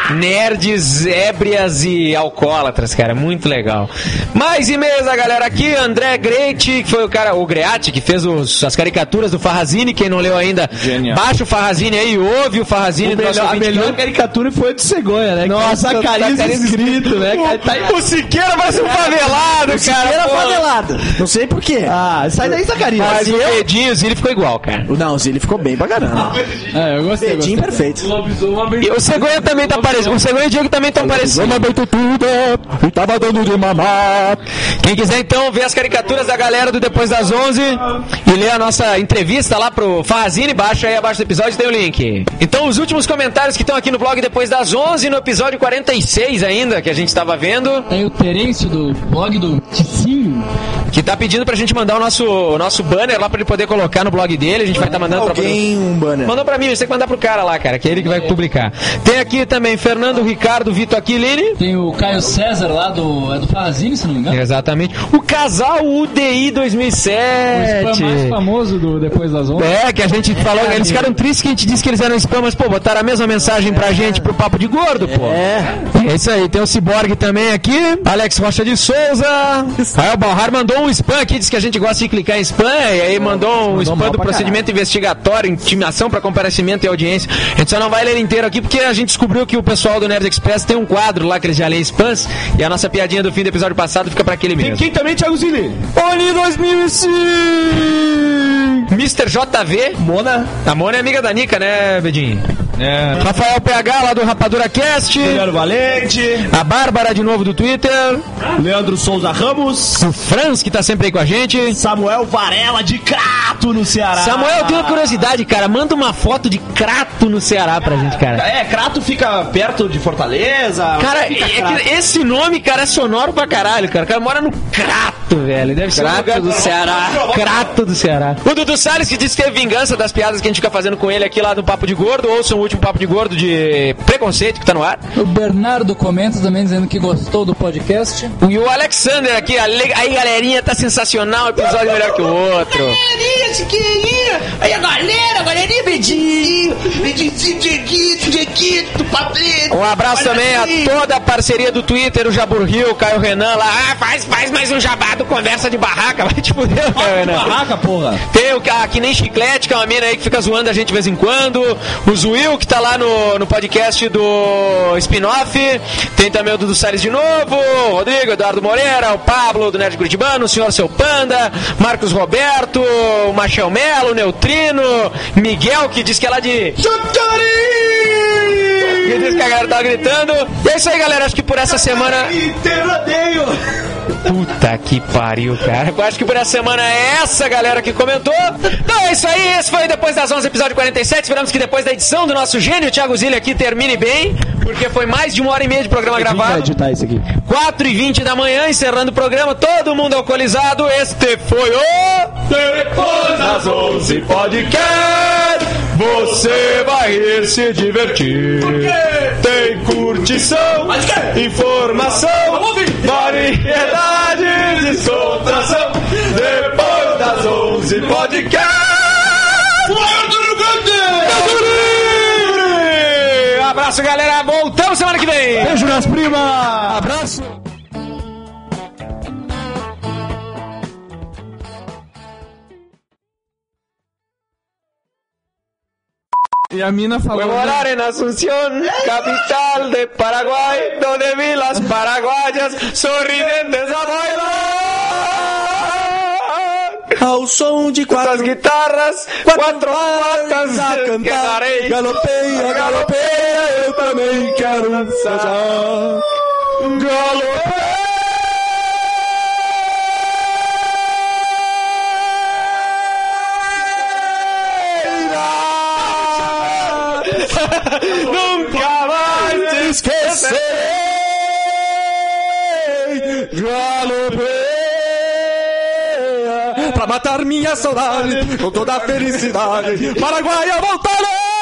nerds, ébrias e alcoólatras, cara. Muito legal. Mais e-mails da galera aqui. André Greite, que foi o cara, o Greati, que fez os, as caricaturas do Farrazini. Quem não leu ainda, Genial. baixa o Farrazini aí, ouve o Farrazini O do nosso melhor, a ouvinte. melhor caricatura foi a de cegonha, né? Nossa, Tá carinho tá escrito, né? Cara, tá aí. O Siqueira vai ser um favelado, cara. Siqueira pô. favelado. Não sei por quê. Ah, sai daí, Zacarias. Mas o Edinho, o Zilli ficou igual, cara. Não, o Zilli ficou bem pra caramba. É, eu gostei. Dedinho gostei. perfeito. E o Cegonha também tá parecendo. O Cegonha e o Diego também estão parecendo. tudo e tava dando de mamar. Quem quiser então ver as caricaturas da galera do Depois das onze e ler a nossa entrevista lá pro Farrazini, baixa aí abaixo do episódio, tem o link. Então os últimos comentários que estão aqui no blog Depois das onze, no episódio quarenta e seis ainda, que a gente tava vendo, Tem o Terêncio do blog do Ticinho. que tá pedindo pra gente mandar o nosso, o nosso banner lá pra ele poder colocar no blog dele, a gente vai estar tá mandando pra Alguém um banner. Mandou pra mim, você tem que mandar pro cara lá, cara, que é ele que vai publicar. Tem aqui também Fernando Ricardo Vitor Aquilini. Tem o Caio César lá do, é do Farrazini, se não me engano. Exatamente. O casal U D I dois mil e O sete. spam mais famoso do Depois das onze. É, que a gente falou, eles ficaram tristes que a gente disse que eles eram spam, mas, pô, botaram a mesma mensagem pra gente pro Papo de Gordo, pô. É. É isso aí, tem o Ciborgue também aqui, Alex Rocha de Souza. Rael Balhar mandou um spam aqui, disse que a gente gosta de clicar em spam, e aí mandou um spam do procedimento investigatório, intimação pra comparecimento e audiência. A gente só não vai ler inteiro aqui, porque a gente descobriu que o pessoal do Nerd Express tem um quadro lá que eles já leem spams, e a nossa piadinha do fim do episódio passado fica pra aquele mesmo. Quem também, Thiago Zilli? Oli dois mil e cinco! mister J V. Mona. A Mona é amiga da Nica, né, Bedinho? É. Rafael P H lá do Rapadura Cast. Leandro Valente. A Bárbara de novo do Twitter. Leandro Souza Ramos. O Franz, que tá sempre aí com a gente. Samuel Varela de Crato, no Ceará. Samuel, eu tenho uma curiosidade, cara. Manda uma foto de Crato no Ceará pra gente, cara. É, Crato fica perto de Fortaleza. Cara, fica é Crato. que esse nome, cara, é sonoro pra caralho, cara. O cara mora no Crato, velho. Deve ser um Crato lugar do Ceará. Crato do Ceará. O Dudu Salles, que disse que teve vingança das piadas que a gente fica fazendo com ele aqui lá no Papo de Gordo. Ouçam o último Papo de Gordo de preconceito que tá no ar. O Bernardo comenta também dizendo que gostou do podcast. E o Alexander aqui, ale- aí galerinha, tá sensacional, episódio melhor que o outro. Galerinha, chiquinha. Aí a galera, galerinha, Bedinho. Bedinho, Dieguito, Dieguito, Pablito. Um abraço também a toda a parceria do Twitter, o Jabur Rio, o Caio Renan lá. Ah, faz, faz mais um jabá do Conversa de Barraca. Vai te fuder, Caio Renan. Barraca, porra. Tem o ah, que nem Chiclete, que é uma mina aí que fica zoando a gente de vez em quando. O Zuil, que tá lá no, no podcast do Spin-Off. Tem também o Dudu Salles de novo. O Rodrigo, Eduardo Moreira, o Pablo do Nerd Curitibano, o Senhor Seu Panda, Marcos Roberto, o Machel Melo, o Neutrino, Miguel, que diz que é lá de... Que diz que a galera tava gritando. E é isso aí, galera. Acho que por essa semana... Puta que pariu, cara. Eu acho que por essa semana é essa galera que comentou. Então é isso aí. Esse foi Depois das onze, episódio quarenta e sete. Esperamos que depois da edição do nosso gênio, Thiago Zilli, aqui termine bem, porque foi mais de uma hora e meia de programa Vai gravado. editar isso aqui. quatro e vinte da manhã, encerrando o programa. Todo mundo alcoolizado. Este foi o... Depois das onze Podcast. Você vai rir, se divertir. Tem curtição, informação, variedade, descontração. Depois das onze Podcast. Abraço, galera. Voltamos semana que vem. Beijo nas primas. Abraço. E a mina Voy falou... a morar en Asunción, capital de Paraguay, donde vi las paraguayas sorridentes a bailar. Ao som de Quatro quatro guitarras, quatro vacas a vacas, cantar. cantarei. Galopeia, galopeia, eu também quero dançar. Galopeia. Nunca mais te esquecerei. Galopeia pra matar minha saudade com toda a felicidade. Paraguaia voltarei.